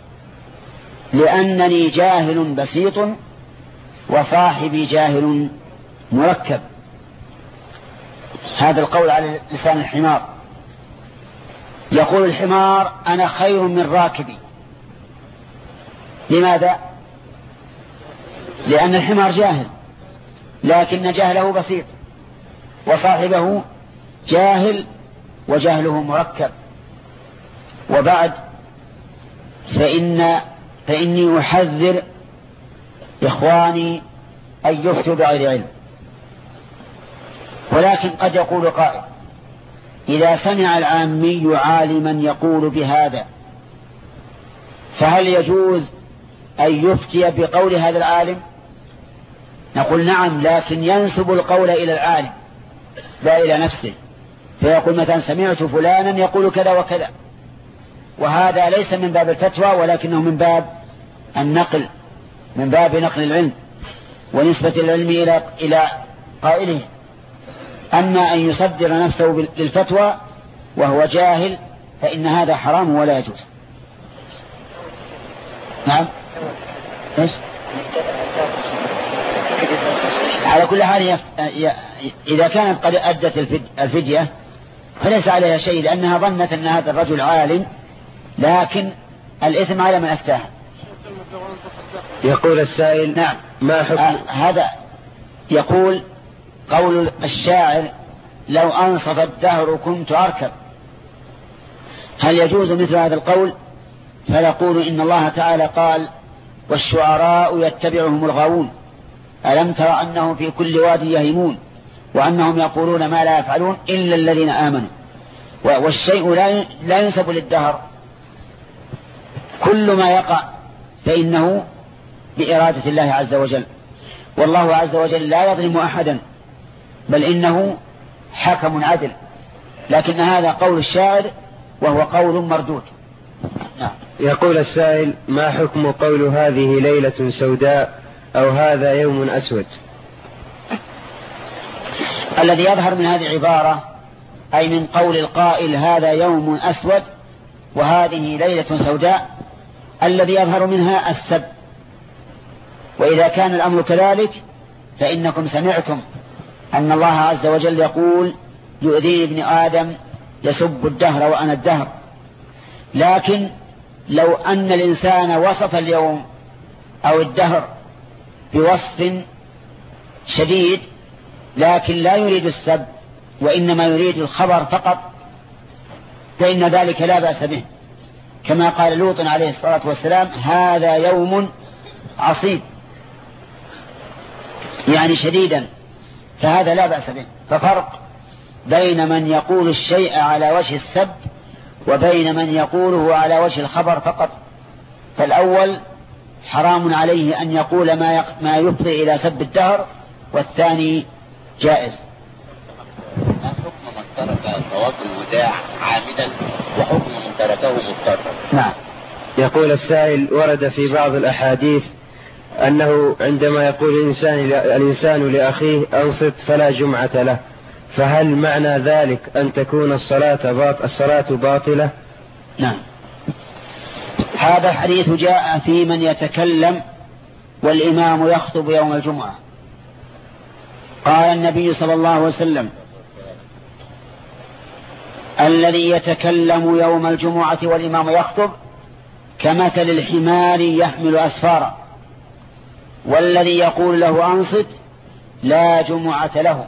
لأنني جاهل بسيط وصاحبي جاهل مركب. هذا القول على لسان الحمار. يقول الحمار أنا خير من راكبي. لماذا؟ لأن الحمار جاهل لكن جهله بسيط، وصاحبه جاهل وجهله مركب. وبعد فإن فإني أحذر إخواني أن يفتوا بغير علم. ولكن قد يقول قائل إذا سمع العامي عالما يقول بهذا فهل يجوز أن يفتي بقول هذا العالم؟ نقول نعم، لكن ينسب القول إلى العالم لا إلى نفسه، فيقول مثلا سمعت فلانا يقول كذا وكذا، وهذا ليس من باب الفتوى ولكنه من باب النقل، من باب نقل العلم ونسبة العلم إلى إلى قائله. أما أن يصدر نفسه للفتوى وهو جاهل فإن هذا حرام ولا يجوز. نعم. إيش؟ على كل حال إذا كانت قد أدت الفدية فليس عليها شيء، لأنها ظنت أن هذا الرجل عالم، لكن الإثم على من أفتاه. يقول السائل نعم ما حكم آه هذا يقول قول الشاعر لو أنصف الدهر كنت أركب، هل يجوز مثل هذا القول؟ فيقول إن الله تعالى قال والشعراء يتبعهم الغاوون ألم تر أنهم في كل واد يهيمون وأنهم يقولون ما لا يفعلون إلا الذين آمنوا. والشيء لا ينسب للدهر، كل ما يقع فإنه بإرادة الله عز وجل، والله عز وجل لا يظلم أحدا بل إنه حكم عدل، لكن هذا قول الشاعر وهو قول مردود. نعم. يقول السائل ما حكم قول هذه ليلة سوداء أو هذا يوم أسود؟ الذي يظهر من هذه العبارة أي من قول القائل هذا يوم أسود وهذه ليلة سوداء، الذي يظهر منها السب. وإذا كان الأمر كذلك فإنكم سمعتم أن الله عز وجل يقول يؤذي ابن آدم يسب الدهر وأنا الدهر. لكن لو أن الإنسان وصف اليوم أو الدهر بوصف شديد لكن لا يريد السب وإنما يريد الخبر فقط فإن ذلك لا بأس به، كما قال لوط عليه الصلاة والسلام هذا يوم عصيب يعني شديدا، فهذا لا بأس به. ففرق بين من يقول الشيء على وجه السب وبين من يقوله على وجه الخبر فقط. فالأول حرام عليه أن يقول ما ما يفضي إلى سب الدهر، والثاني جائز. ما حكم من ترك طواف الوداع عامدا وحكم من تركه مضطرا؟ نعم. يقول السائل ورد في بعض الأحاديث أنه عندما يقول الإنسان, الإنسان لأخيه أنصت فلا جمعة له، فهل معنى ذلك أن تكون الصلاة, باط الصلاة باطلة؟ نعم. هذا الحديث جاء في من يتكلم والإمام يخطب يوم الجمعة. قال النبي صلى الله عليه وسلم الذي يتكلم يوم الجمعة والإمام يخطب كمثل الحمار يحمل أسفارا، والذي يقول له أنصت لا جمعة له.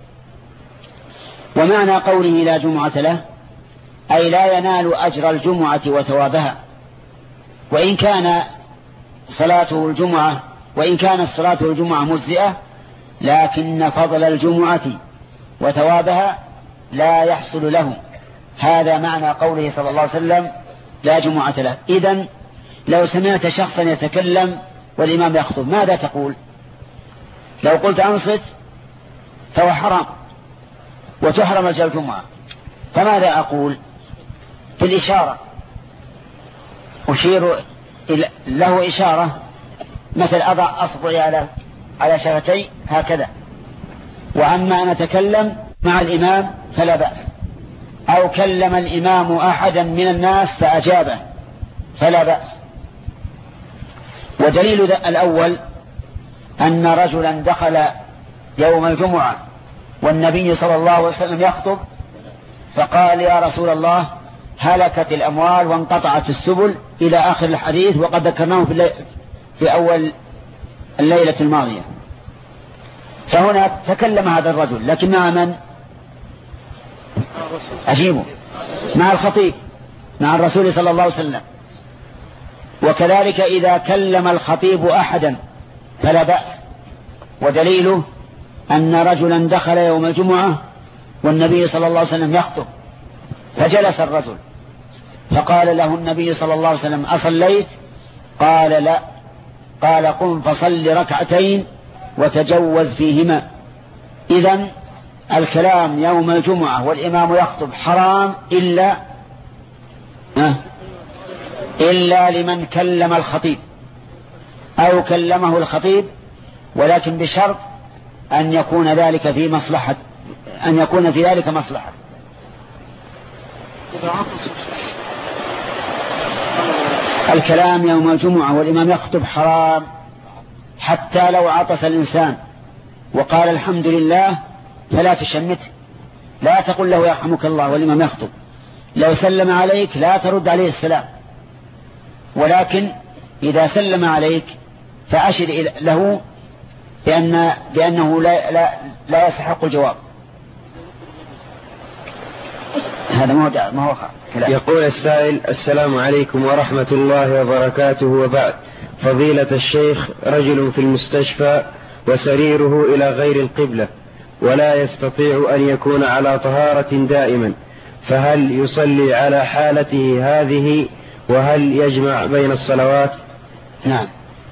ومعنى قوله لا جمعة له أي لا ينال أجر الجمعة وثوابها، وإن كان صلاته الجمعة وإن كانت صلاته الجمعة مجزئة، لكن فضل الجمعة وثوابها لا يحصل له. هذا معنى قوله صلى الله عليه وسلم لا جمعة له. إذن لو سمعت شخصا يتكلم والإمام يخطب ماذا تقول؟ لو قلت أنصت فهو حرام وتحرم الجمعة، فماذا أقول؟ في الإشارة أشير له إشارة، مثل أضع أصبعي على على شفتي هكذا. وأما أن أتكلم مع الإمام فلا بأس، أو كلم الإمام أحدا من الناس فأجابه فلا بأس. ودليل الأول أن رجلا دخل يوم الجمعة والنبي صلى الله عليه وسلم يخطب فقال يا رسول الله هلكت الأموال وانقطعت السبل إلى آخر الحديث، وقد ذكرناه في, في أول الليلة الماضية. فهنا تكلم هذا الرجل، لكن مع من؟ أجيبه، مع الخطيب، مع الرسول صلى الله عليه وسلم. وكذلك إذا كلم الخطيب أحدا فلا بأس. ودليله أن رجلا دخل يوم الجمعة والنبي صلى الله عليه وسلم يخطب، فجلس الرجل فقال له النبي صلى الله عليه وسلم أصليت؟ قال لا. قال قم فصل ركعتين وتجوز فيهما. إذن الكلام يوم الجمعة والإمام يخطب حرام إلا إلا لمن كلم الخطيب أو كلمه الخطيب، ولكن بشرط أن يكون ذلك في مصلحة أن يكون في ذلك مصلحة. الكلام يوم الجمعة والإمام يخطب حرام، حتى لو عطس الإنسان وقال الحمد لله فلا تشمته، لا تقل له يرحمك الله والإمام يخطب. لو سلم عليك لا ترد عليه السلام، ولكن إذا سلم عليك فأشر له بأن بأنه لا, لا, لا يستحق الجواب. هذا ما هو ما هو كلام. يقول السائل السلام عليكم ورحمة الله وبركاته، وبعد. فضيلة الشيخ، رجل في المستشفى وسريره إلى غير القبلة ولا يستطيع أن يكون على طهارة دائما، فهل يصلي على حالته هذه وهل يجمع بين الصلوات؟ نعم.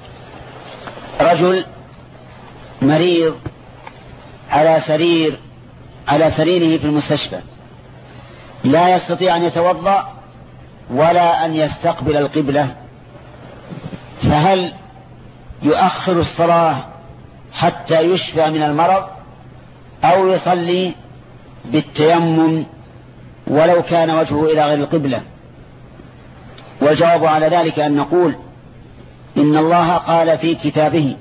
رجل مريض على سرير على سريره في المستشفى لا يستطيع أن يتوضأ ولا أن يستقبل القبلة، فهل يؤخر الصلاة حتى يشفى من المرض أو يصلي بالتيمم ولو كان وجهه إلى غير القبلة؟ والجواب على ذلك أن نقول إن الله قال في كتابه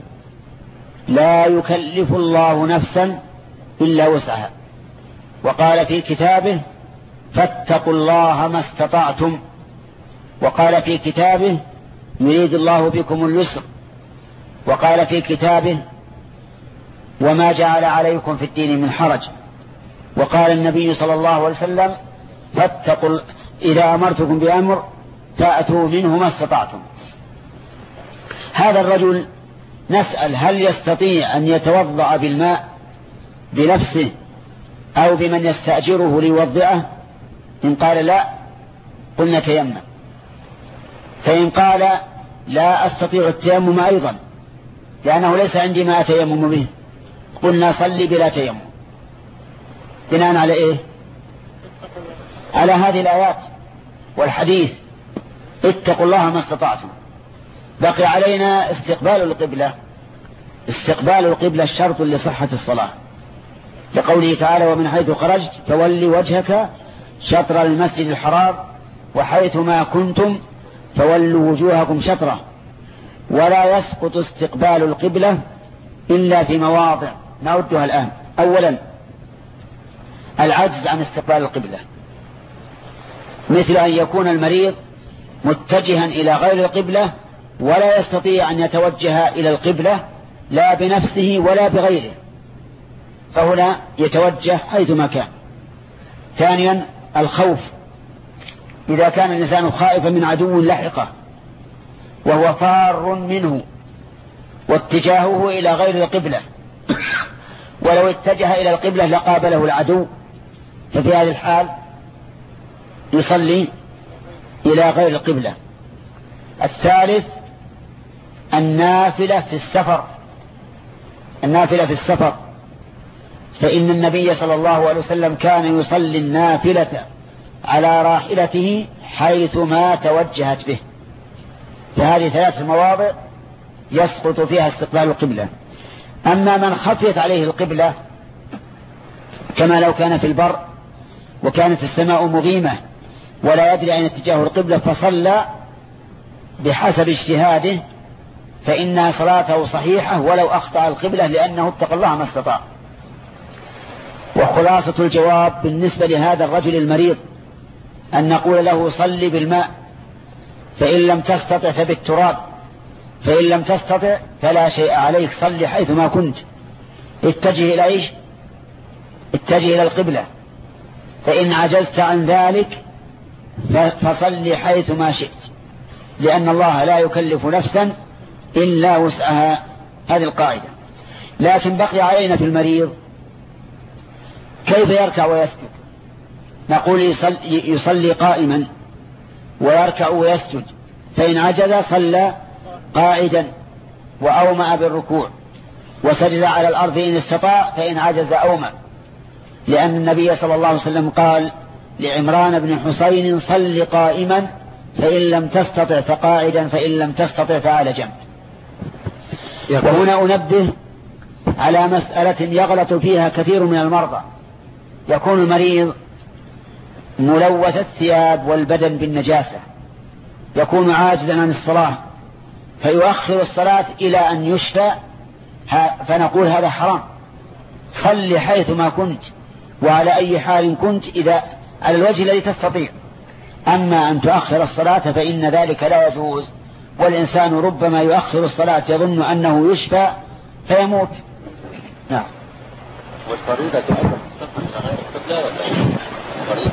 لا يكلف الله نفسا إلا وسعها، وقال في كتابه فاتقوا الله ما استطعتم، وقال في كتابه يريد الله بكم اليسر، وقال في كتابه وما جعل عليكم في الدين من حرج، وقال النبي صلى الله عليه وسلم فاتقوا إذا أمرتكم بأمر فأتوا منه ما استطعتم. هذا الرجل نسأل هل يستطيع أن يتوضأ بالماء بنفسه أو بمن يستأجره ليوضئه؟ إن قال لا قلنا تيمم، فإن قال لا أستطيع التيمم أيضا لأنه ليس عندي ما أتيمم به قلنا صلي بلا تيمم. بناء على إيه؟ على هذه الآيات والحديث اتقوا الله ما استطعتم. بقي علينا استقبال القبلة. استقبال القبلة شرط لصحة الصلاة، لقوله تعالى ومن حيث خرجت فولي وجهك شطر المسجد الحرام وحيث ما كنتم فولوا وجوهكم شطره. ولا يسقط استقبال القبلة إلا في مواضع نعدها الآن. أولا العجز عن استقبال القبلة، مثل أن يكون المريض متجها إلى غير القبلة ولا يستطيع أن يتوجه إلى القبلة لا بنفسه ولا بغيره، فهنا يتوجه حيث ما كان. ثانيا الخوف، إذا كان الإنسان خائفا من عدو لحقه وهو فار منه واتجاهه إلى غير القبلة ولو اتجه إلى القبلة لقابله العدو ففي هذه الحال يصلي إلى غير القبلة. الثالث النافلة في السفر. النافلة في السفر فإن النبي صلى الله عليه وسلم كان يصلي النافلة على راحلته حيث ما توجهت به. فهذه ثلاث مواضع يسقط فيها استقبال القبلة. أما من خفيت عليه القبلة كما لو كان في البر وكانت السماء مغيمة ولا يدري أين اتجاه القبلة فصلى بحسب اجتهاده فإن صلاته صحيحة ولو أخطأ القبلة لأنه اتقى الله ما استطاع. وخلاصة الجواب بالنسبة لهذا الرجل المريض أن نقول له صلي بالماء، فإن لم تستطع فبالتراب، فإن لم تستطع فلا شيء عليك، صلي حيث ما كنت، اتجه إلى إيش؟ اتجه إلى القبلة. فإن عجزت عن ذلك فصلي حيث ما شئت، لأن الله لا يكلف نفسا إلا وسعها، هذه القاعدة. لكن بقي علينا في المريض كيف يركع ويسجد. نقول يصلي, يصلي قائما ويركع ويسجد، فإن عجز صلى قاعدا وأومأ بالركوع وسجد على الأرض إن استطاع، فإن عجز أومأ، لأن النبي صلى الله عليه وسلم قال لعمران بن حسين صل قائما فإن لم تستطع فقاعدا فإن لم تستطع فعلى جنب. وهنا أنبه على مسألة يغلط فيها كثير من المرضى. يكون المريض ملوث الثياب والبدن بالنجاسة، يكون عاجزا عن الصلاة فيؤخر الصلاة إلى أن يشفى، فنقول هذا حرام. صل حيث ما كنت وعلى أي حال كنت إذا على الوجه الذي تستطيع. أما أن تؤخر الصلاة فإن ذلك لا يجوز، والإنسان ربما يؤخر الصلاة يظن أنه يشفى فيموت. نعم. والفريضة تؤدى في غير القبلة ولا الفريضة؟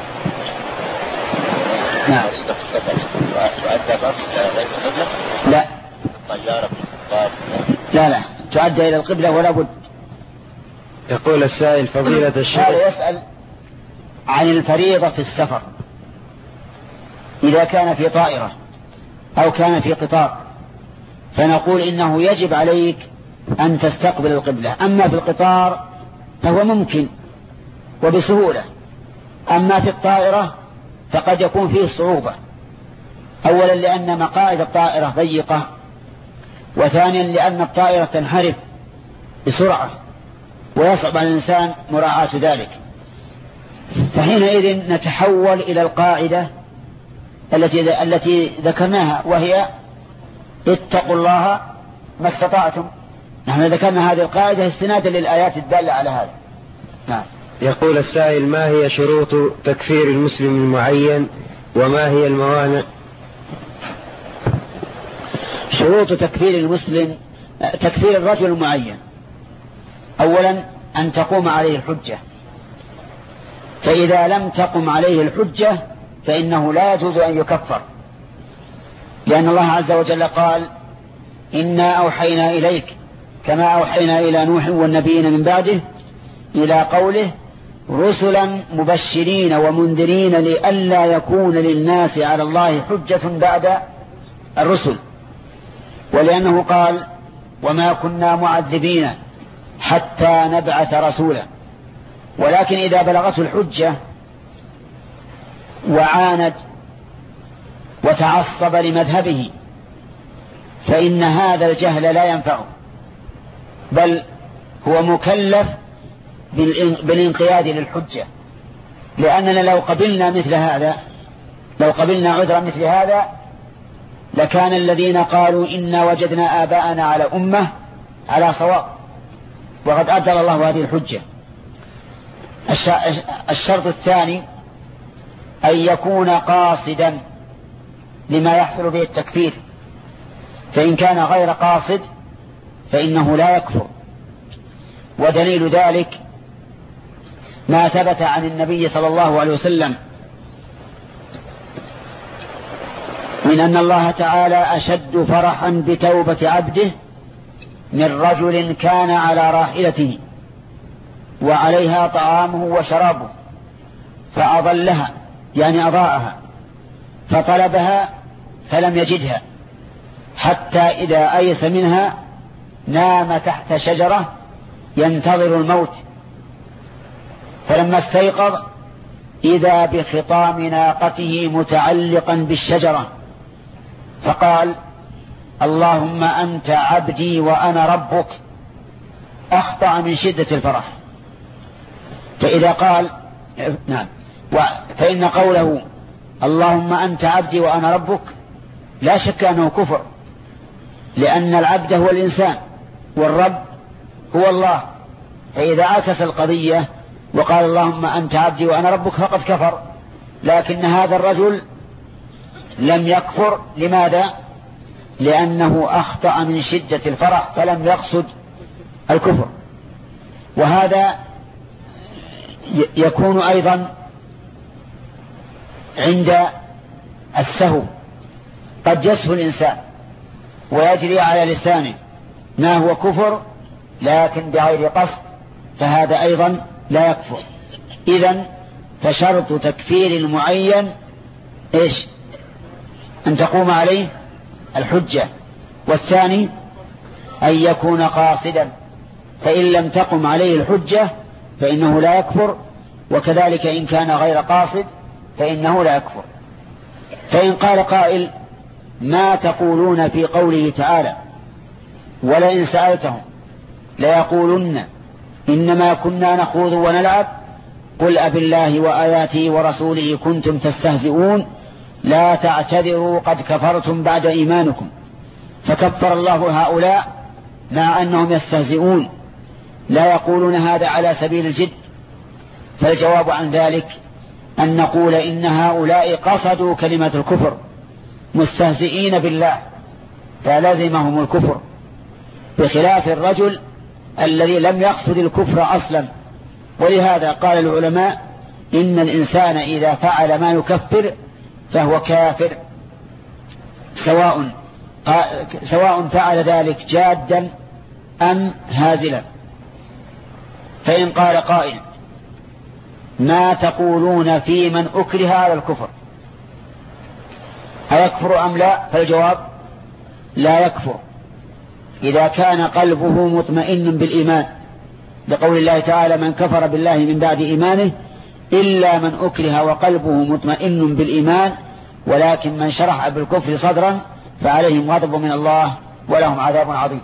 نعم. الفريضة في السفر تؤدى برضه إلى غير القبلة؟ لا. الطيارة في الطائرة؟ لا لا تؤدى إلى القبلة ولا بد. يقول السائل فضيلة الشيخ، هذا يسأل عن الفريضة في السفر إذا كان في طائرة أو كان في قطار، فنقول إنه يجب عليك أن تستقبل القبلة. أما في القطار فهو ممكن وبسهولة، أما في الطائرة فقد يكون فيه صعوبة، أولا لأن مقاعد الطائرة ضيقة، وثانيا لأن الطائرة تنحرف بسرعة ويصعب على الإنسان مراعاة ذلك. فحينئذ نتحول إلى القاعدة التي التي ذكرناها، وهي اتقوا الله ما استطعتم. نحن ذكرنا هذه القاعدة استنادا للآيات الدالة على هذا. نعم. يقول السائل ما هي شروط تكفير المسلم المعين وما هي الموانع؟ شروط تكفير المسلم، تكفير الرجل المعين، أولا أن تقوم عليه الحجة، فإذا لم تقم عليه الحجة فإنه لا يجوز أن يكفر، لأن الله عز وجل قال إنا أوحينا إليك كما أوحينا إلى نوح والنبيين من بعده إلى قوله رسلا مبشرين ومنذرين لئلا يكون للناس على الله حجة بعد الرسل، ولأنه قال وما كنا معذبين حتى نبعث رسولا. ولكن إذا بلغته الحجة وعاند وتعصب لمذهبه فإن هذا الجهل لا ينفعه، بل هو مكلف بالانقياد للحجة، لأننا لو قبلنا مثل هذا لو قبلنا عذر مثل هذا لكان الذين قالوا إنا وجدنا آباءنا على أمة على صواب، وقد أبدل الله هذه الحجة. الشرط الثاني أن يكون قاصدا لما يحصل به التكفير، فإن كان غير قاصد فإنه لا يكفر. ودليل ذلك ما ثبت عن النبي صلى الله عليه وسلم من أن الله تعالى أشد فرحا بتوبة عبده من رجل كان على راحلته وعليها طعامه وشرابه فأضلها يعني أضاعها، فطلبها فلم يجدها، حتى إذا أيس منها نام تحت شجرة ينتظر الموت، فلما استيقظ إذا بخطام ناقته متعلقا بالشجرة، فقال اللهم أنت عبدي وأنا ربك، أخطأ من شدة الفرح. فإذا قال نعم فإن قوله اللهم أنت عبدي وأنا ربك لا شك أنه كفر، لأن العبد هو الإنسان والرب هو الله، فإذا عكس القضية وقال اللهم أنت عبدي وأنا ربك فقد كفر. لكن هذا الرجل لم يكفر، لماذا؟ لأنه أخطأ من شدة الفرح فلم يقصد الكفر. وهذا يكون أيضا عند السهو، قد يسهو الإنسان ويجري على لسانه ما هو كفر لكن بغير قصد، فهذا أيضا لا يكفر. إذن فشرط تكفير المعين إيش؟ أن تقوم عليه الحجة، والثاني أن يكون قاصدا، فإن لم تقم عليه الحجة فإنه لا يكفر، وكذلك إن كان غير قاصد فإنه لا يكفر. فإن قال قائل ما تقولون في قوله تعالى ولئن سألتهم ليقولن إنما كنا نخوض ونلعب قل أب الله وآياته ورسوله كنتم تستهزئون لا تعتذروا قد كفرتم بعد إيمانكم. فكفر الله هؤلاء مع أنهم يستهزئون، لا يقولون هذا على سبيل الجد. فالجواب عن ذلك أن نقول إن هؤلاء قصدوا كلمة الكفر مستهزئين بالله فلزمهم الكفر، بخلاف الرجل الذي لم يقصد الكفر أصلا. ولهذا قال العلماء إن الإنسان إذا فعل ما يكفر فهو كافر، سواء سواء فعل ذلك جادا أم هازلا. فإن قال قائل ما تقولون في من أكره على الكفر أيكفر أم لا؟ فالجواب لا يكفر إذا كان قلبه مطمئن بالإيمان، لقول الله تعالى من كفر بالله من بعد إيمانه إلا من أكره وقلبه مطمئن بالإيمان ولكن من شرح بالكفر صدرا فعليهم غضب من الله ولهم عذاب عظيم.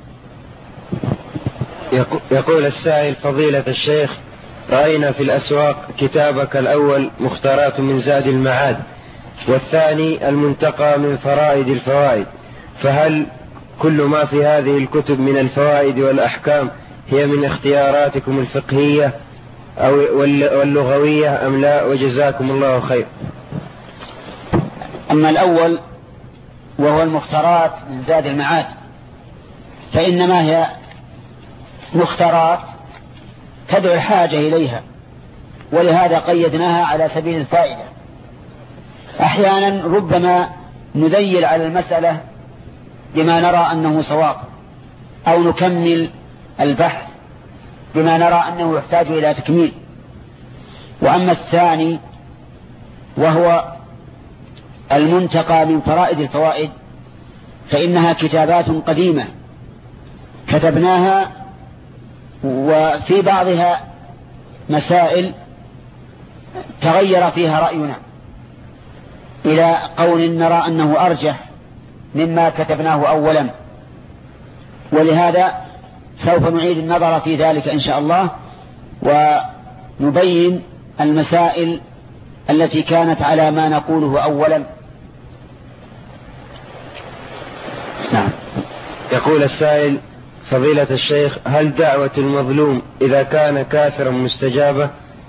يقول السائل فضيلة الشيخ رأينا في الأسواق كتابك الأول مختارات من زاد المعاد والثاني المنتقى من فرائد الفوائد، فهل كل ما في هذه الكتب من الفوائد والأحكام هي من اختياراتكم الفقهية أو واللغوية أم لا؟ وجزاكم الله خير. أما الأول وهو المختارات من زاد المعاد فإنما هي مختارات تدعو الحاجة إليها، ولهذا قيدناها على سبيل الفائدة. أحيانا ربما نذيل على المسألة بما نرى أنه صواب، أو نكمل البحث بما نرى أنه يحتاج إلى تكميل. وأما الثاني وهو المنتقى من فرائد الفوائد فإنها كتابات قديمة كتبناها، وفي بعضها مسائل تغير فيها رأينا إلى قول نرى أنه أرجح مما كتبناه أولا، ولهذا سوف نعيد النظر في ذلك إن شاء الله ونبين المسائل التي كانت على ما نقوله أولا. نعم. يقول السائل فضيلة الشيخ هل دعوة المظلوم إذا كان كافرا مستجابة؟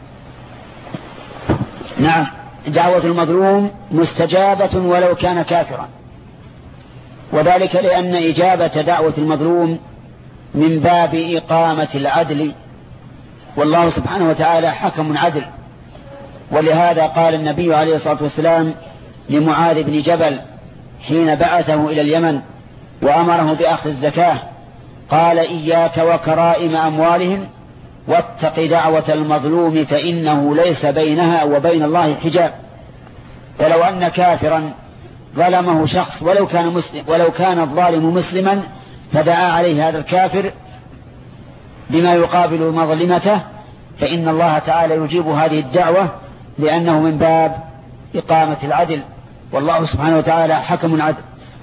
نعم، دعوة المظلوم مستجابة ولو كان كافرا، وذلك لأن إجابة دعوة المظلوم من باب إقامة العدل، والله سبحانه وتعالى حكم عدل. ولهذا قال النبي عليه الصلاة والسلام لمعاذ بن جبل حين بعثه إلى اليمن وأمره بأخذ الزكاة قال إياك وكرائم أموالهم واتق دعوة المظلوم فإنه ليس بينها وبين الله حجاب. فلو أن كافرا ظلمه شخص ولو كان مسلم ولو كان الظالم مسلما فدعا عليه هذا الكافر بما يقابل مظلمته، فإن الله تعالى يجيب هذه الدعوة لأنه من باب إقامة العدل، والله سبحانه وتعالى حكم عدل.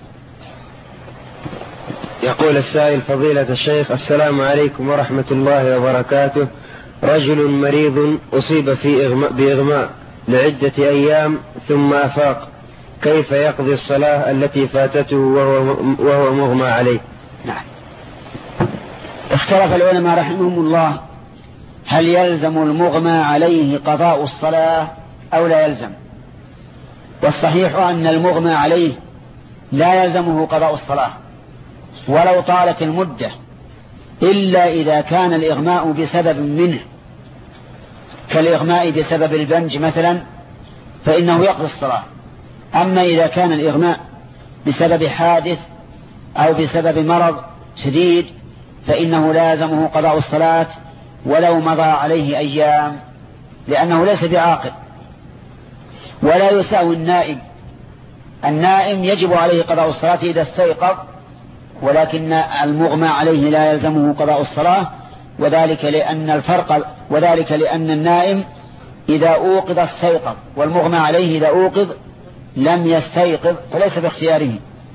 يقول السائل: فضيلة الشيخ، السلام عليكم ورحمة الله وبركاته. رجل مريض أصيب في إغماء بإغماء لعدة أيام ثم أفاق، كيف يقضي الصلاة التي فاتته وهو, وهو مغمى عليه؟ نعم. اختلف العلماء رحمهم الله هل يلزم المغمى عليه قضاء الصلاة أو لا يلزم. والصحيح أن المغمى عليه لا يلزمه قضاء الصلاة ولو طالت المدة، إلا إذا كان الإغماء بسبب منه، كالإغماء بسبب البنج مثلا، فإنه يقضي الصلاة. أما إذا كان الإغماء بسبب حادث أو بسبب مرض شديد فإنه لازمه قضاء الصلاة ولو مضى عليه أيام، لأنه ليس بعاقل. ولا يساوي النائم، النائم يجب عليه قضاء الصلاة إذا استيقظ، ولكن المغمى عليه لا يلزمه قضاء الصلاة، وذلك لأن الفرق وذلك لأن النائم إذا أوقظ استيقظ، والمغمى عليه إذا أوقظ لم يستيقظ فليس باختياره.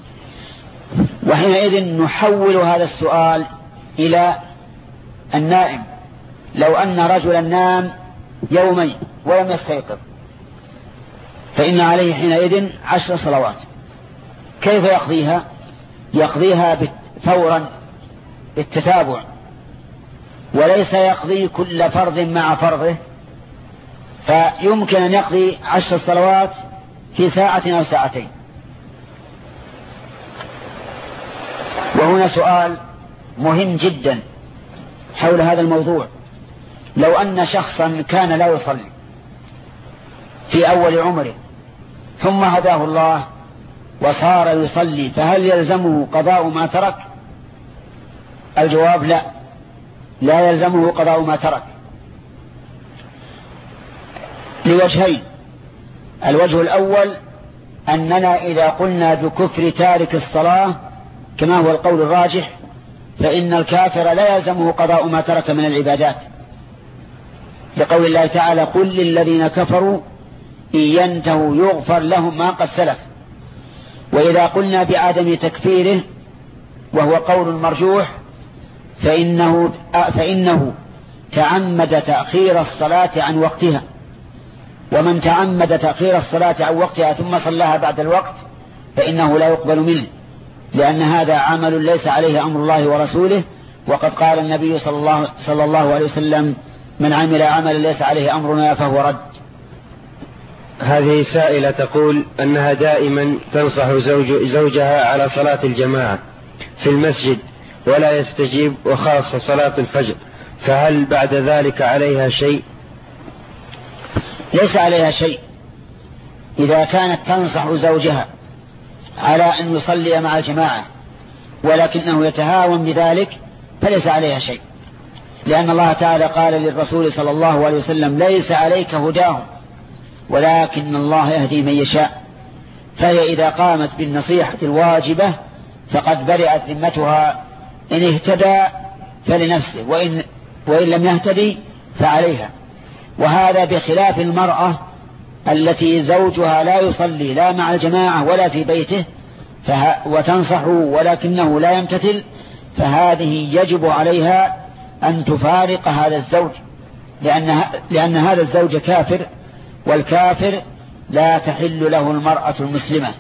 وحينئذ نحول هذا السؤال إلى النائم. لو أن رجلا نام يومين ولم يستيقظ فإن عليه حينئذ عشر صلوات. كيف يقضيها؟ يقضيها فورا بالتتابع، وليس يقضي كل فرض مع فرضه، فيمكن أن يقضي عشر صلوات في ساعة أو ساعتين. وهنا سؤال مهم جدا حول هذا الموضوع: لو أن شخصا كان لا يصلي في أول عمره ثم هداه الله وصار يصلي، فهل يلزمه قضاء ما ترك؟ الجواب لا، لا يلزمه قضاء ما ترك لوجهين. الوجه الأول أننا إذا قلنا بكفر تارك الصلاة كما هو القول الراجح فإن الكافر لا يلزمه قضاء ما ترك من العبادات، لقول الله تعالى: قل للذين كفروا إن ينتهوا يغفر لهم ما قد سلف. وإذا قلنا بعدم تكفيره وهو قول مرجوح فإنه, فإنه تعمد تأخير الصلاة عن وقتها، ومن تعمد تأخير الصلاة عن وقتها ثم صلاها بعد الوقت فإنه لا يقبل منه، لأن هذا عمل ليس عليه أمر الله ورسوله. وقد قال النبي صلى الله, صلى الله عليه وسلم: من عمل عمل ليس عليه أمرنا فهو رد. هذه سائلة تقول أنها دائما تنصح زوج زوجها على صلاة الجماعة في المسجد ولا يستجيب، وخاصة صلاة الفجر، فهل بعد ذلك عليها شيء؟ ليس عليها شيء إذا كانت تنصح زوجها على أن يصلي مع الجماعة ولكنه يتهاون بذلك فليس عليها شيء، لأن الله تعالى قال للرسول صلى الله عليه وسلم: ليس عليك هداهم ولكن الله يهدي من يشاء. فهي إذا قامت بالنصيحة الواجبة فقد برئت ذمتها، إن اهتدى فلنفسه وإن, وإن لم يهتدي فعليها. وهذا بخلاف المرأة التي زوجها لا يصلي لا مع الجماعة ولا في بيته وتنصحه ولكنه لا يمتثل، فهذه يجب عليها أن تفارق هذا الزوج، لأن, لأن هذا الزوج كافر، والكافر لا تحل له المرأة المسلمة.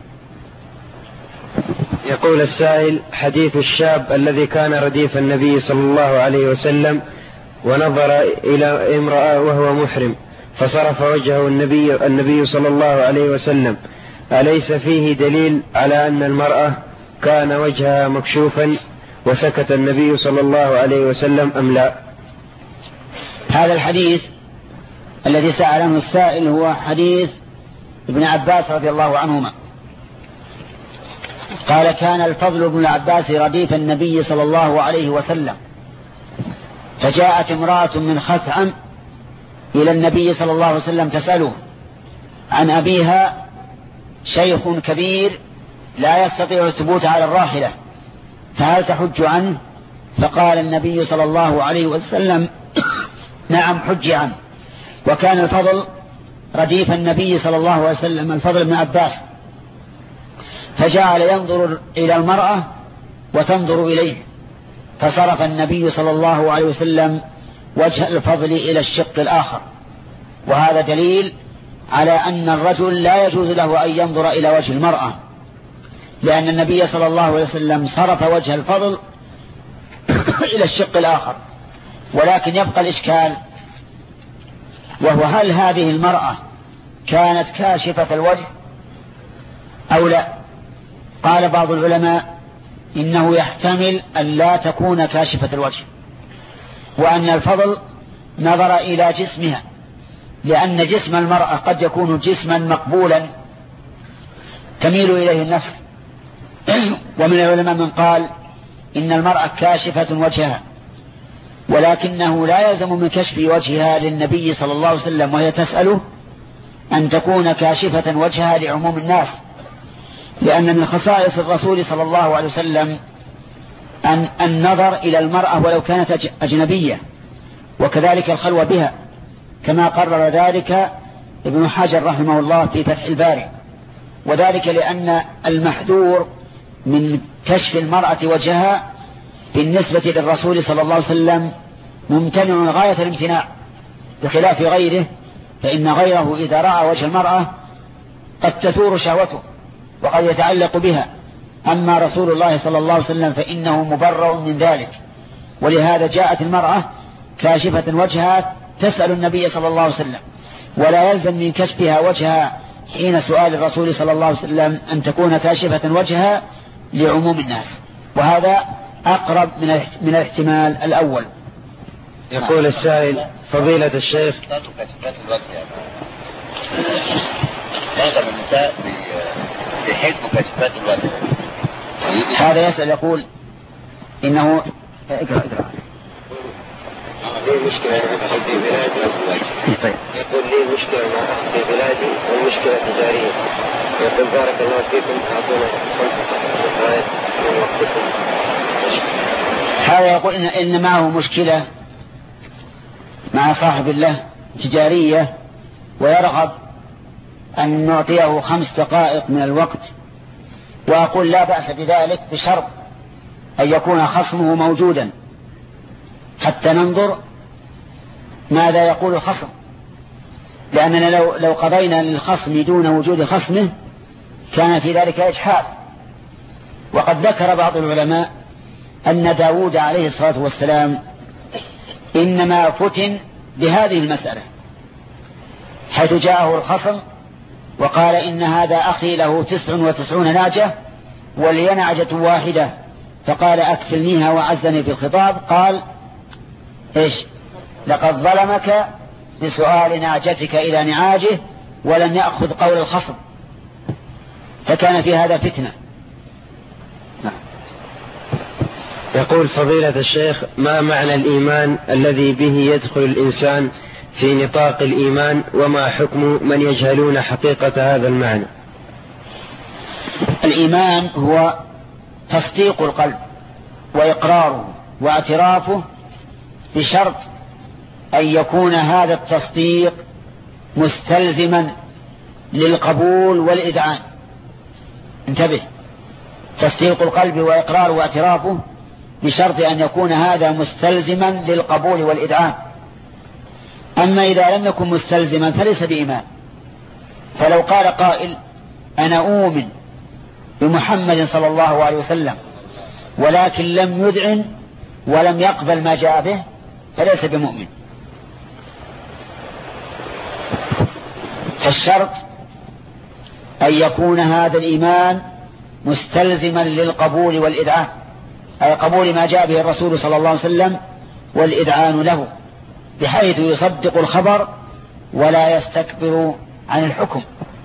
يقول السائل: حديث الشاب الذي كان رديف النبي صلى الله عليه وسلم ونظر إلى امرأة وهو محرم فصرف وجهه النبي, النبي صلى الله عليه وسلم، أليس فيه دليل على أن المرأة كان وجهها مكشوفا وسكت النبي صلى الله عليه وسلم أم لا؟ هذا الحديث الذي سأل عنه السائل هو حديث ابن عباس رضي الله عنهما، قال: كان الفضل بن العباس رديف النبي صلى الله عليه وسلم فجاءت امرأة من خثعم إلى النبي صلى الله عليه وسلم تسأله عن أبيها شيخ كبير لا يستطيع الثبوت على الراحلة، فهل تحج عنه؟ فقال النبي صلى الله عليه وسلم نعم حج عنه. وكان الفضل رديف النبي صلى الله عليه وسلم، الفضل بن عباس، فجعل ينظر إلى المرأة وتنظر إليه، فصرف النبي صلى الله عليه وسلم وجه الفضل إلى الشق الآخر. وهذا دليل على أن الرجل لا يجوز له أن ينظر إلى وجه المرأة، لأن النبي صلى الله عليه وسلم صرف وجه الفضل إلى الشق الآخر. ولكن يبقى الإشكال، وهو هل هذه المرأة كانت كاشفة الوجه أو لا؟ قال بعض العلماء إنه يحتمل أن لا تكون كاشفة الوجه، وأن الفضل نظر إلى جسمها، لأن جسم المرأة قد يكون جسما مقبولا تميل إليه النفس. ومن العلماء من قال إن المرأة كاشفة وجهها، ولكنه لا يلزم من كشف وجهها للنبي صلى الله عليه وسلم وهي تسأله أن تكون كاشفة وجهها لعموم الناس، لأن من خصائص الرسول صلى الله عليه وسلم أن النظر إلى المرأة ولو كانت أجنبية، وكذلك الخلوة بها، كما قرر ذلك ابن حجر رحمه الله في فتح الباري. وذلك لأن المحذور من كشف المرأة وجهها بالنسبة للرسول صلى الله عليه وسلم ممتنع غاية الامتناع، بخلاف غيره، فإن غيره إذا رأى وجه المرأة قد تثور شهوته وقد يتعلق بها، أما رسول الله صلى الله عليه وسلم فإنه مبرأ من ذلك. ولهذا جاءت المرأة كاشفة وجهها تسأل النبي صلى الله عليه وسلم، ولا يلزم من كشفها وجهها حين سؤال الرسول صلى الله عليه وسلم أن تكون كاشفة وجهها لعموم الناس، وهذا أقرب من الاحتمال الأول. يقول السائل فضيلة الشيخ معظم النساء بيحبوا كشفات الوجه. هذا يسأل يقول إنه اقرأ اقرأ لي مشكلة مع أخي في بلادي. طيب. يقول لي مشكلة مع أخي في بلادي والمشكلة تجارية. يقول بارك الله فيكم أعطونا خمسة دقائق من وقتكم. هذا يقول إن, إن معه مشكلة مع صاحب له تجارية، ويرغب أن نعطيه خمس دقائق من الوقت، وأقول لا بأس بذلك بشرط أن يكون خصمه موجودا حتى ننظر ماذا يقول الخصم، لأننا لو, لو قضينا للخصم دون وجود خصمه كان في ذلك إجحاف. وقد ذكر بعض العلماء أن داود عليه الصلاة والسلام إنما فتن بهذه المسألة، حيث جاءه الخصم وقال إن هذا أخي له تسع وتسعون ناجة ولي نعجة واحدة، فقال أكفلنيها وعزني في الخطاب. قال إيش؟ لقد ظلمك بسؤال نعجتك إلى نعاجه ولم يأخذ قول الخصم، فكان في هذا فتنة. يقول فضيلة الشيخ ما معنى الإيمان الذي به يدخل الإنسان في نطاق الإيمان، وما حكم من يجهلون حقيقة هذا المعنى؟ الإيمان هو تصديق القلب وإقراره واعترافه، بشرط أن يكون هذا التصديق مستلزما للقبول والإذعان. انتبه، تصديق القلب وإقراره واعترافه بشرط أن يكون هذا مستلزما للقبول والإذعان. أما إذا لم يكن مستلزما فليس بإيمان. فلو قال قائل أنا أؤمن بمحمد صلى الله عليه وسلم ولكن لم يذعن ولم يقبل ما جاء به فليس بمؤمن. فالشرط أن يكون هذا الإيمان مستلزما للقبول والإذعان، أي قبول ما جاء به الرسول صلى الله عليه وسلم والإذعان له، بحيث يصدق الخبر ولا يستكبر عن الحكم.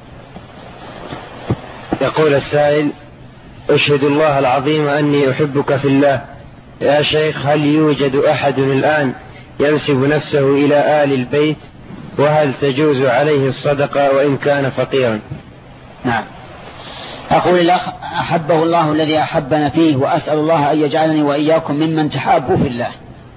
يقول السائل أشهد الله العظيم أني أحبك في الله. يا شيخ هل يوجد أحد الآن ينسب نفسه إلى آل البيت؟ وهل تجوز عليه الصدقة وإن كان فقيرا؟ نعم. أقول الأخ أحبه الله الذي أحبنا فيه، وأسأل الله أن يجعلني وإياكم ممن تحابوا في الله.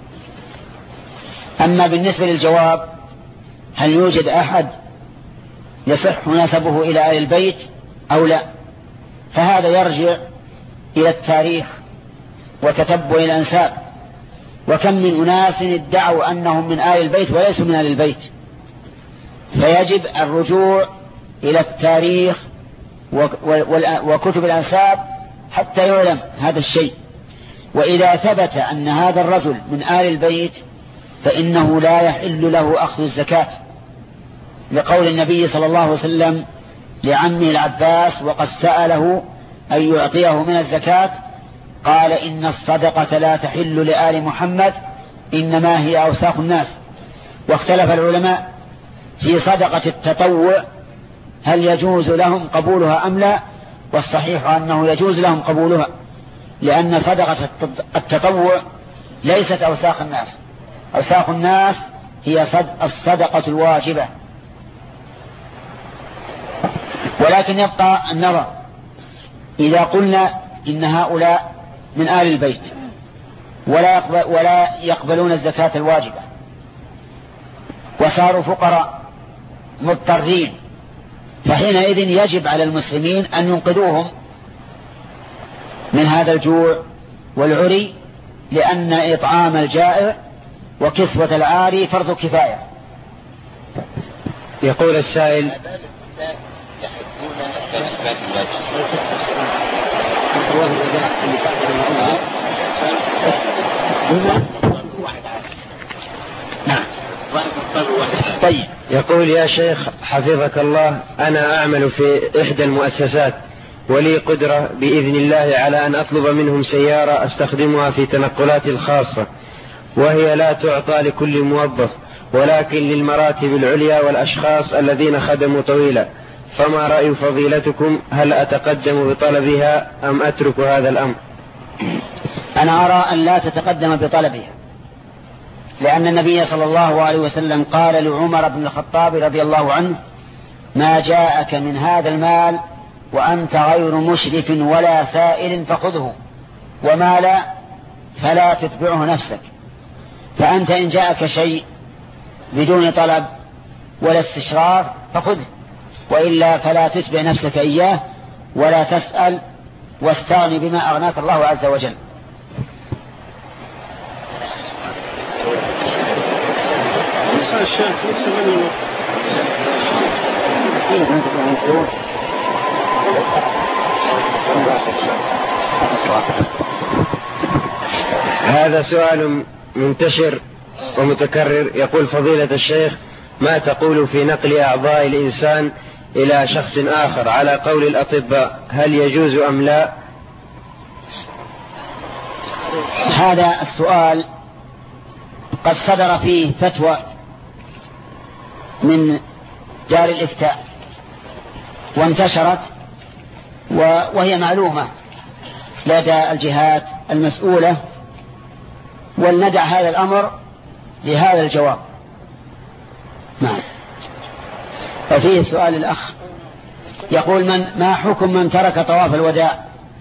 أما بالنسبة للجواب هل يوجد أحد يصح نسبه إلى آل البيت أو لا، فهذا يرجع إلى التاريخ وتتبع الأنساب، وكم من أناس ادعوا أنهم من آل البيت وليسوا من آل البيت، فيجب الرجوع إلى التاريخ وكتب الأنساب حتى يعلم هذا الشيء. وإذا ثبت أن هذا الرجل من آل البيت فإنه لا يحل له أخذ الزكاة، لقول النبي صلى الله عليه وسلم لعمه العباس وقد سأله أن يعطيه من الزكاة قال إن الصدقة لا تحل لآل محمد إنما هي أوساخ الناس. واختلف العلماء في صدقة التطوع هل يجوز لهم قبولها أم لا، والصحيح أنه يجوز لهم قبولها، لأن صدقة التطوع ليست أوساخ الناس، أوساخ الناس هي الصدقة الواجبة. ولكن يبقى النظر، إذا قلنا إن هؤلاء من آل البيت ولا, يقبل ولا يقبلون الزكاة الواجبة وصاروا فقراء مضطرين، فحينئذ يجب على المسلمين أن ينقذوهم من هذا الجوع والعري، لأن إطعام الجائع وكسوة العاري فرض كفاية. يقول السائل طيب. يقول يا شيخ حفظك الله، أنا أعمل في إحدى المؤسسات ولي قدرة بإذن الله على أن أطلب منهم سيارة أستخدمها في تنقلاتي الخاصة، وهي لا تعطى لكل موظف ولكن للمراتب العليا والأشخاص الذين خدموا طويلا، فما رأي فضيلتكم؟ هل أتقدم بطلبها أم أترك هذا الأمر؟ أنا أرى أن لا تتقدم بطلبها، لأن النبي صلى الله عليه وسلم قال لعمر بن الخطاب رضي الله عنه ما جاءك من هذا المال وأنت غير مشرف ولا سائل فخذه، وما لا فلا تتبعه نفسك. فأنت إن جاءك شيء بدون طلب ولا استشراف فخذه، وإلا فلا تتبع نفسك إياه ولا تسأل، واستغني بما أغناك الله عز وجل. هذا سؤال منتشر ومتكرر، يقول فضيلة الشيخ ما تقول في نقل أعضاء الإنسان إلى شخص آخر على قول الأطباء، هل يجوز أم لا؟ هذا السؤال قد صدر فيه فتوى من دار الإفتاء وانتشرت وهي معلومة لدى الجهات المسؤولة، ولندع هذا الأمر لهذا الجواب. نعم. وفيه سؤال الأخ يقول من ما حكم من ترك طواف الوداع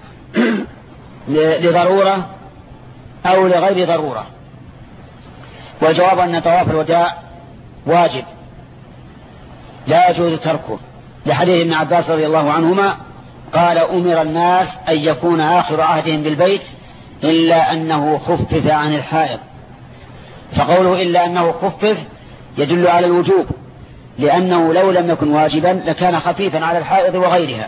لضرورة أو لغير ضرورة؟ والجواب أن طواف الوداع واجب لا يجوز تركه، لحديث ابن عباس رضي الله عنهما قال أمر الناس أن يكون آخر عهدهم بالبيت إلا أنه خفف عن الحائض، فقوله إلا أنه خفف يدل على الوجوب، لأنه لو لم يكن واجبا لكان خفيفا على الحائض وغيرها.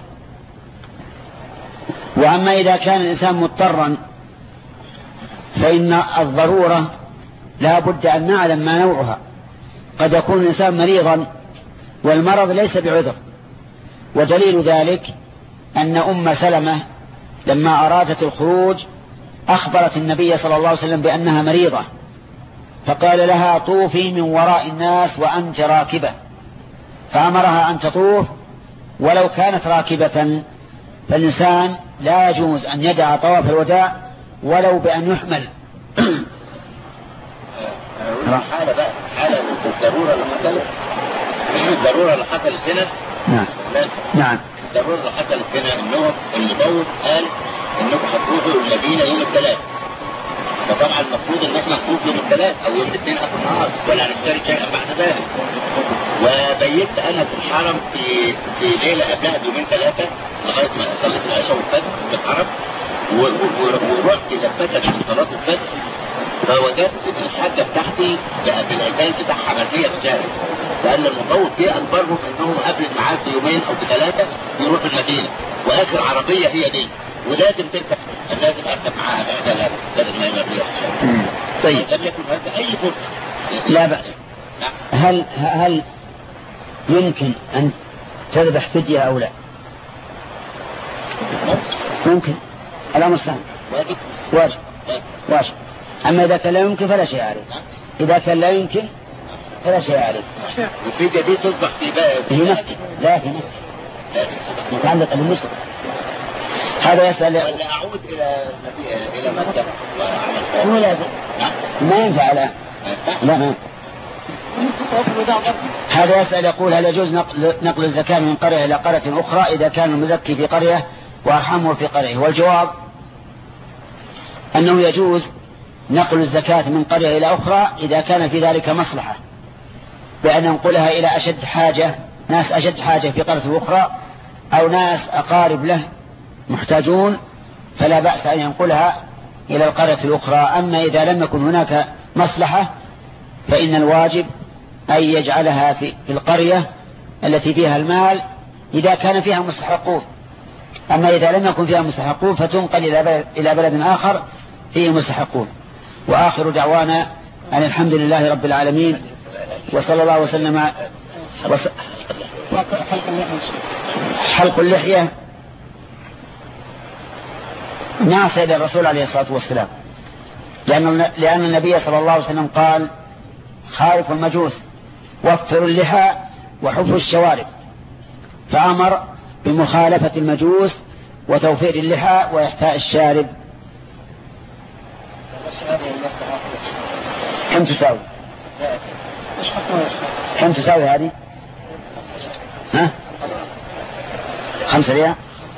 وأما إذا كان الإنسان مضطرا فإن الضرورة لا بد أن نعلم ما نوعها، قد يكون الإنسان مريضا والمرض ليس بعذر، ودليل ذلك أن أم سلمة لما أرادت الخروج أخبرت النبي صلى الله عليه وسلم بأنها مريضة، فقال لها طوفي من وراء الناس وأنت راكبة، فأمرها أن تطوف ولو كانت راكبة. فالإنسان لا يجوز أن يدع طواف الوداع ولو بأن يحمل. قلنا حالة بقى حالة الضرورة اللي حصلت الضرورة اللي حصلت هنا. نعم نعم الضرورة اللي حصلت هنا انهم المضوط قال انكم هتروحوا المدينة يوم الثلاث، فطبعا المفروض ان احنا نخرج يوم الثلاث او يوم الاثنين اخر النهار ولا هنشتري شيئا بعد ذلك. وبيت انا في الحرم في في ليله قبلها بيومين ثلاثه لغايه ما صليت العشاء والفجر في الحرم، ورحت لفتت في صلاه الفجر فوجدت الحاجه بتاعتي بالعجال بتاعها مرميه في الشارع. لان المضوط جه اخبرهم انهم قبل الميعاد بيومين او بثلاثه يروح المدينه، واخر عربيه هي دي ولازم تركب، لازم اركب معاها بعجلها بدل ما هي مرميه في الشارع. طيب لم يكن هذا اي فرصه. لا بأس. هل هل يمكن أن تذبح فدية أو لا؟ ممكن. الأمر سهل. واجب واجب واجب. أما إذا كان لا يمكن فلا شيء عليه. إذا كان لا يمكن فلا شيء عليه. الفدية دي تصبح في باب في مكة. لا في مكة متعلقة بالمصر. هذا يسأل. ولا أعود إلى إلى مكة وأعمل مو لازم. ما ينفع الآن. لا ما. هذا يسأل يقول هل يجوز نقل, نقل الزكاة من قرية إلى قرية أخرى إذا كان المزكي في قرية وأرحمه في قرية؟ والجواب أنه يجوز نقل الزكاة من قرية إلى أخرى إذا كان في ذلك مصلحة، بأن ننقلها إلى أشد حاجة، ناس أشد حاجة في قرية أخرى أو ناس أقارب له محتاجون، فلا بأس أن ينقلها إلى القرية الأخرى. أما إذا لم يكن هناك مصلحة فإن الواجب أن يجعلها في القرية التي فيها المال إذا كان فيها مستحقون. أما إذا لم يكن فيها مستحقون فتنقل إلى بلد آخر فيه مستحقون. وآخر دعوانا أن الحمد لله رب العالمين، وصلى الله وسلم. وص... حلق اللحية ناصر للرسول عليه الصلاة والسلام، لأن, لأن النبي صلى الله عليه وسلم قال خالف المجوس وفروا اللحى وحفوا الشوارب، فأمر بمخالفة المجوس وتوفير اللحى وإحفاء الشارب. كم تساوي؟ كم تساوي هذه؟ ها؟ خمسة ريال؟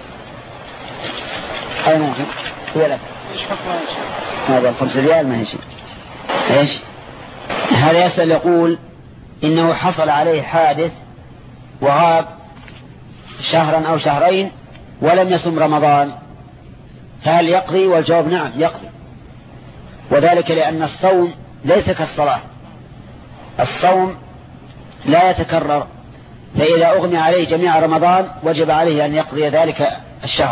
أي ممكن هي لك هذا خمسة ريال ما هي شيء. إيش؟ هذا يسأل يقول إنه حصل عليه حادث وغاب شهرا أو شهرين ولم يصم رمضان، فهل يقضي؟ والجواب نعم يقضي، وذلك لأن الصوم ليس كالصلاة، الصوم لا يتكرر، فإذا أغمي عليه جميع رمضان وجب عليه أن يقضي ذلك الشهر.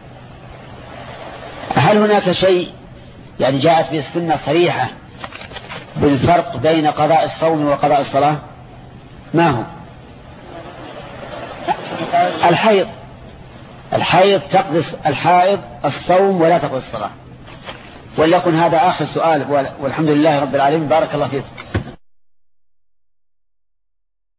هل هناك شيء يعني جاءت به السنة صريحة بالفرق بين قضاء الصوم وقضاء الصلاة؟ ما هو؟ الحيض الحيض تقضي الحائض الصوم ولا تقضي الصلاة. وليكن هذا آخر سؤال، والحمد لله رب العالمين. بارك الله فيكم.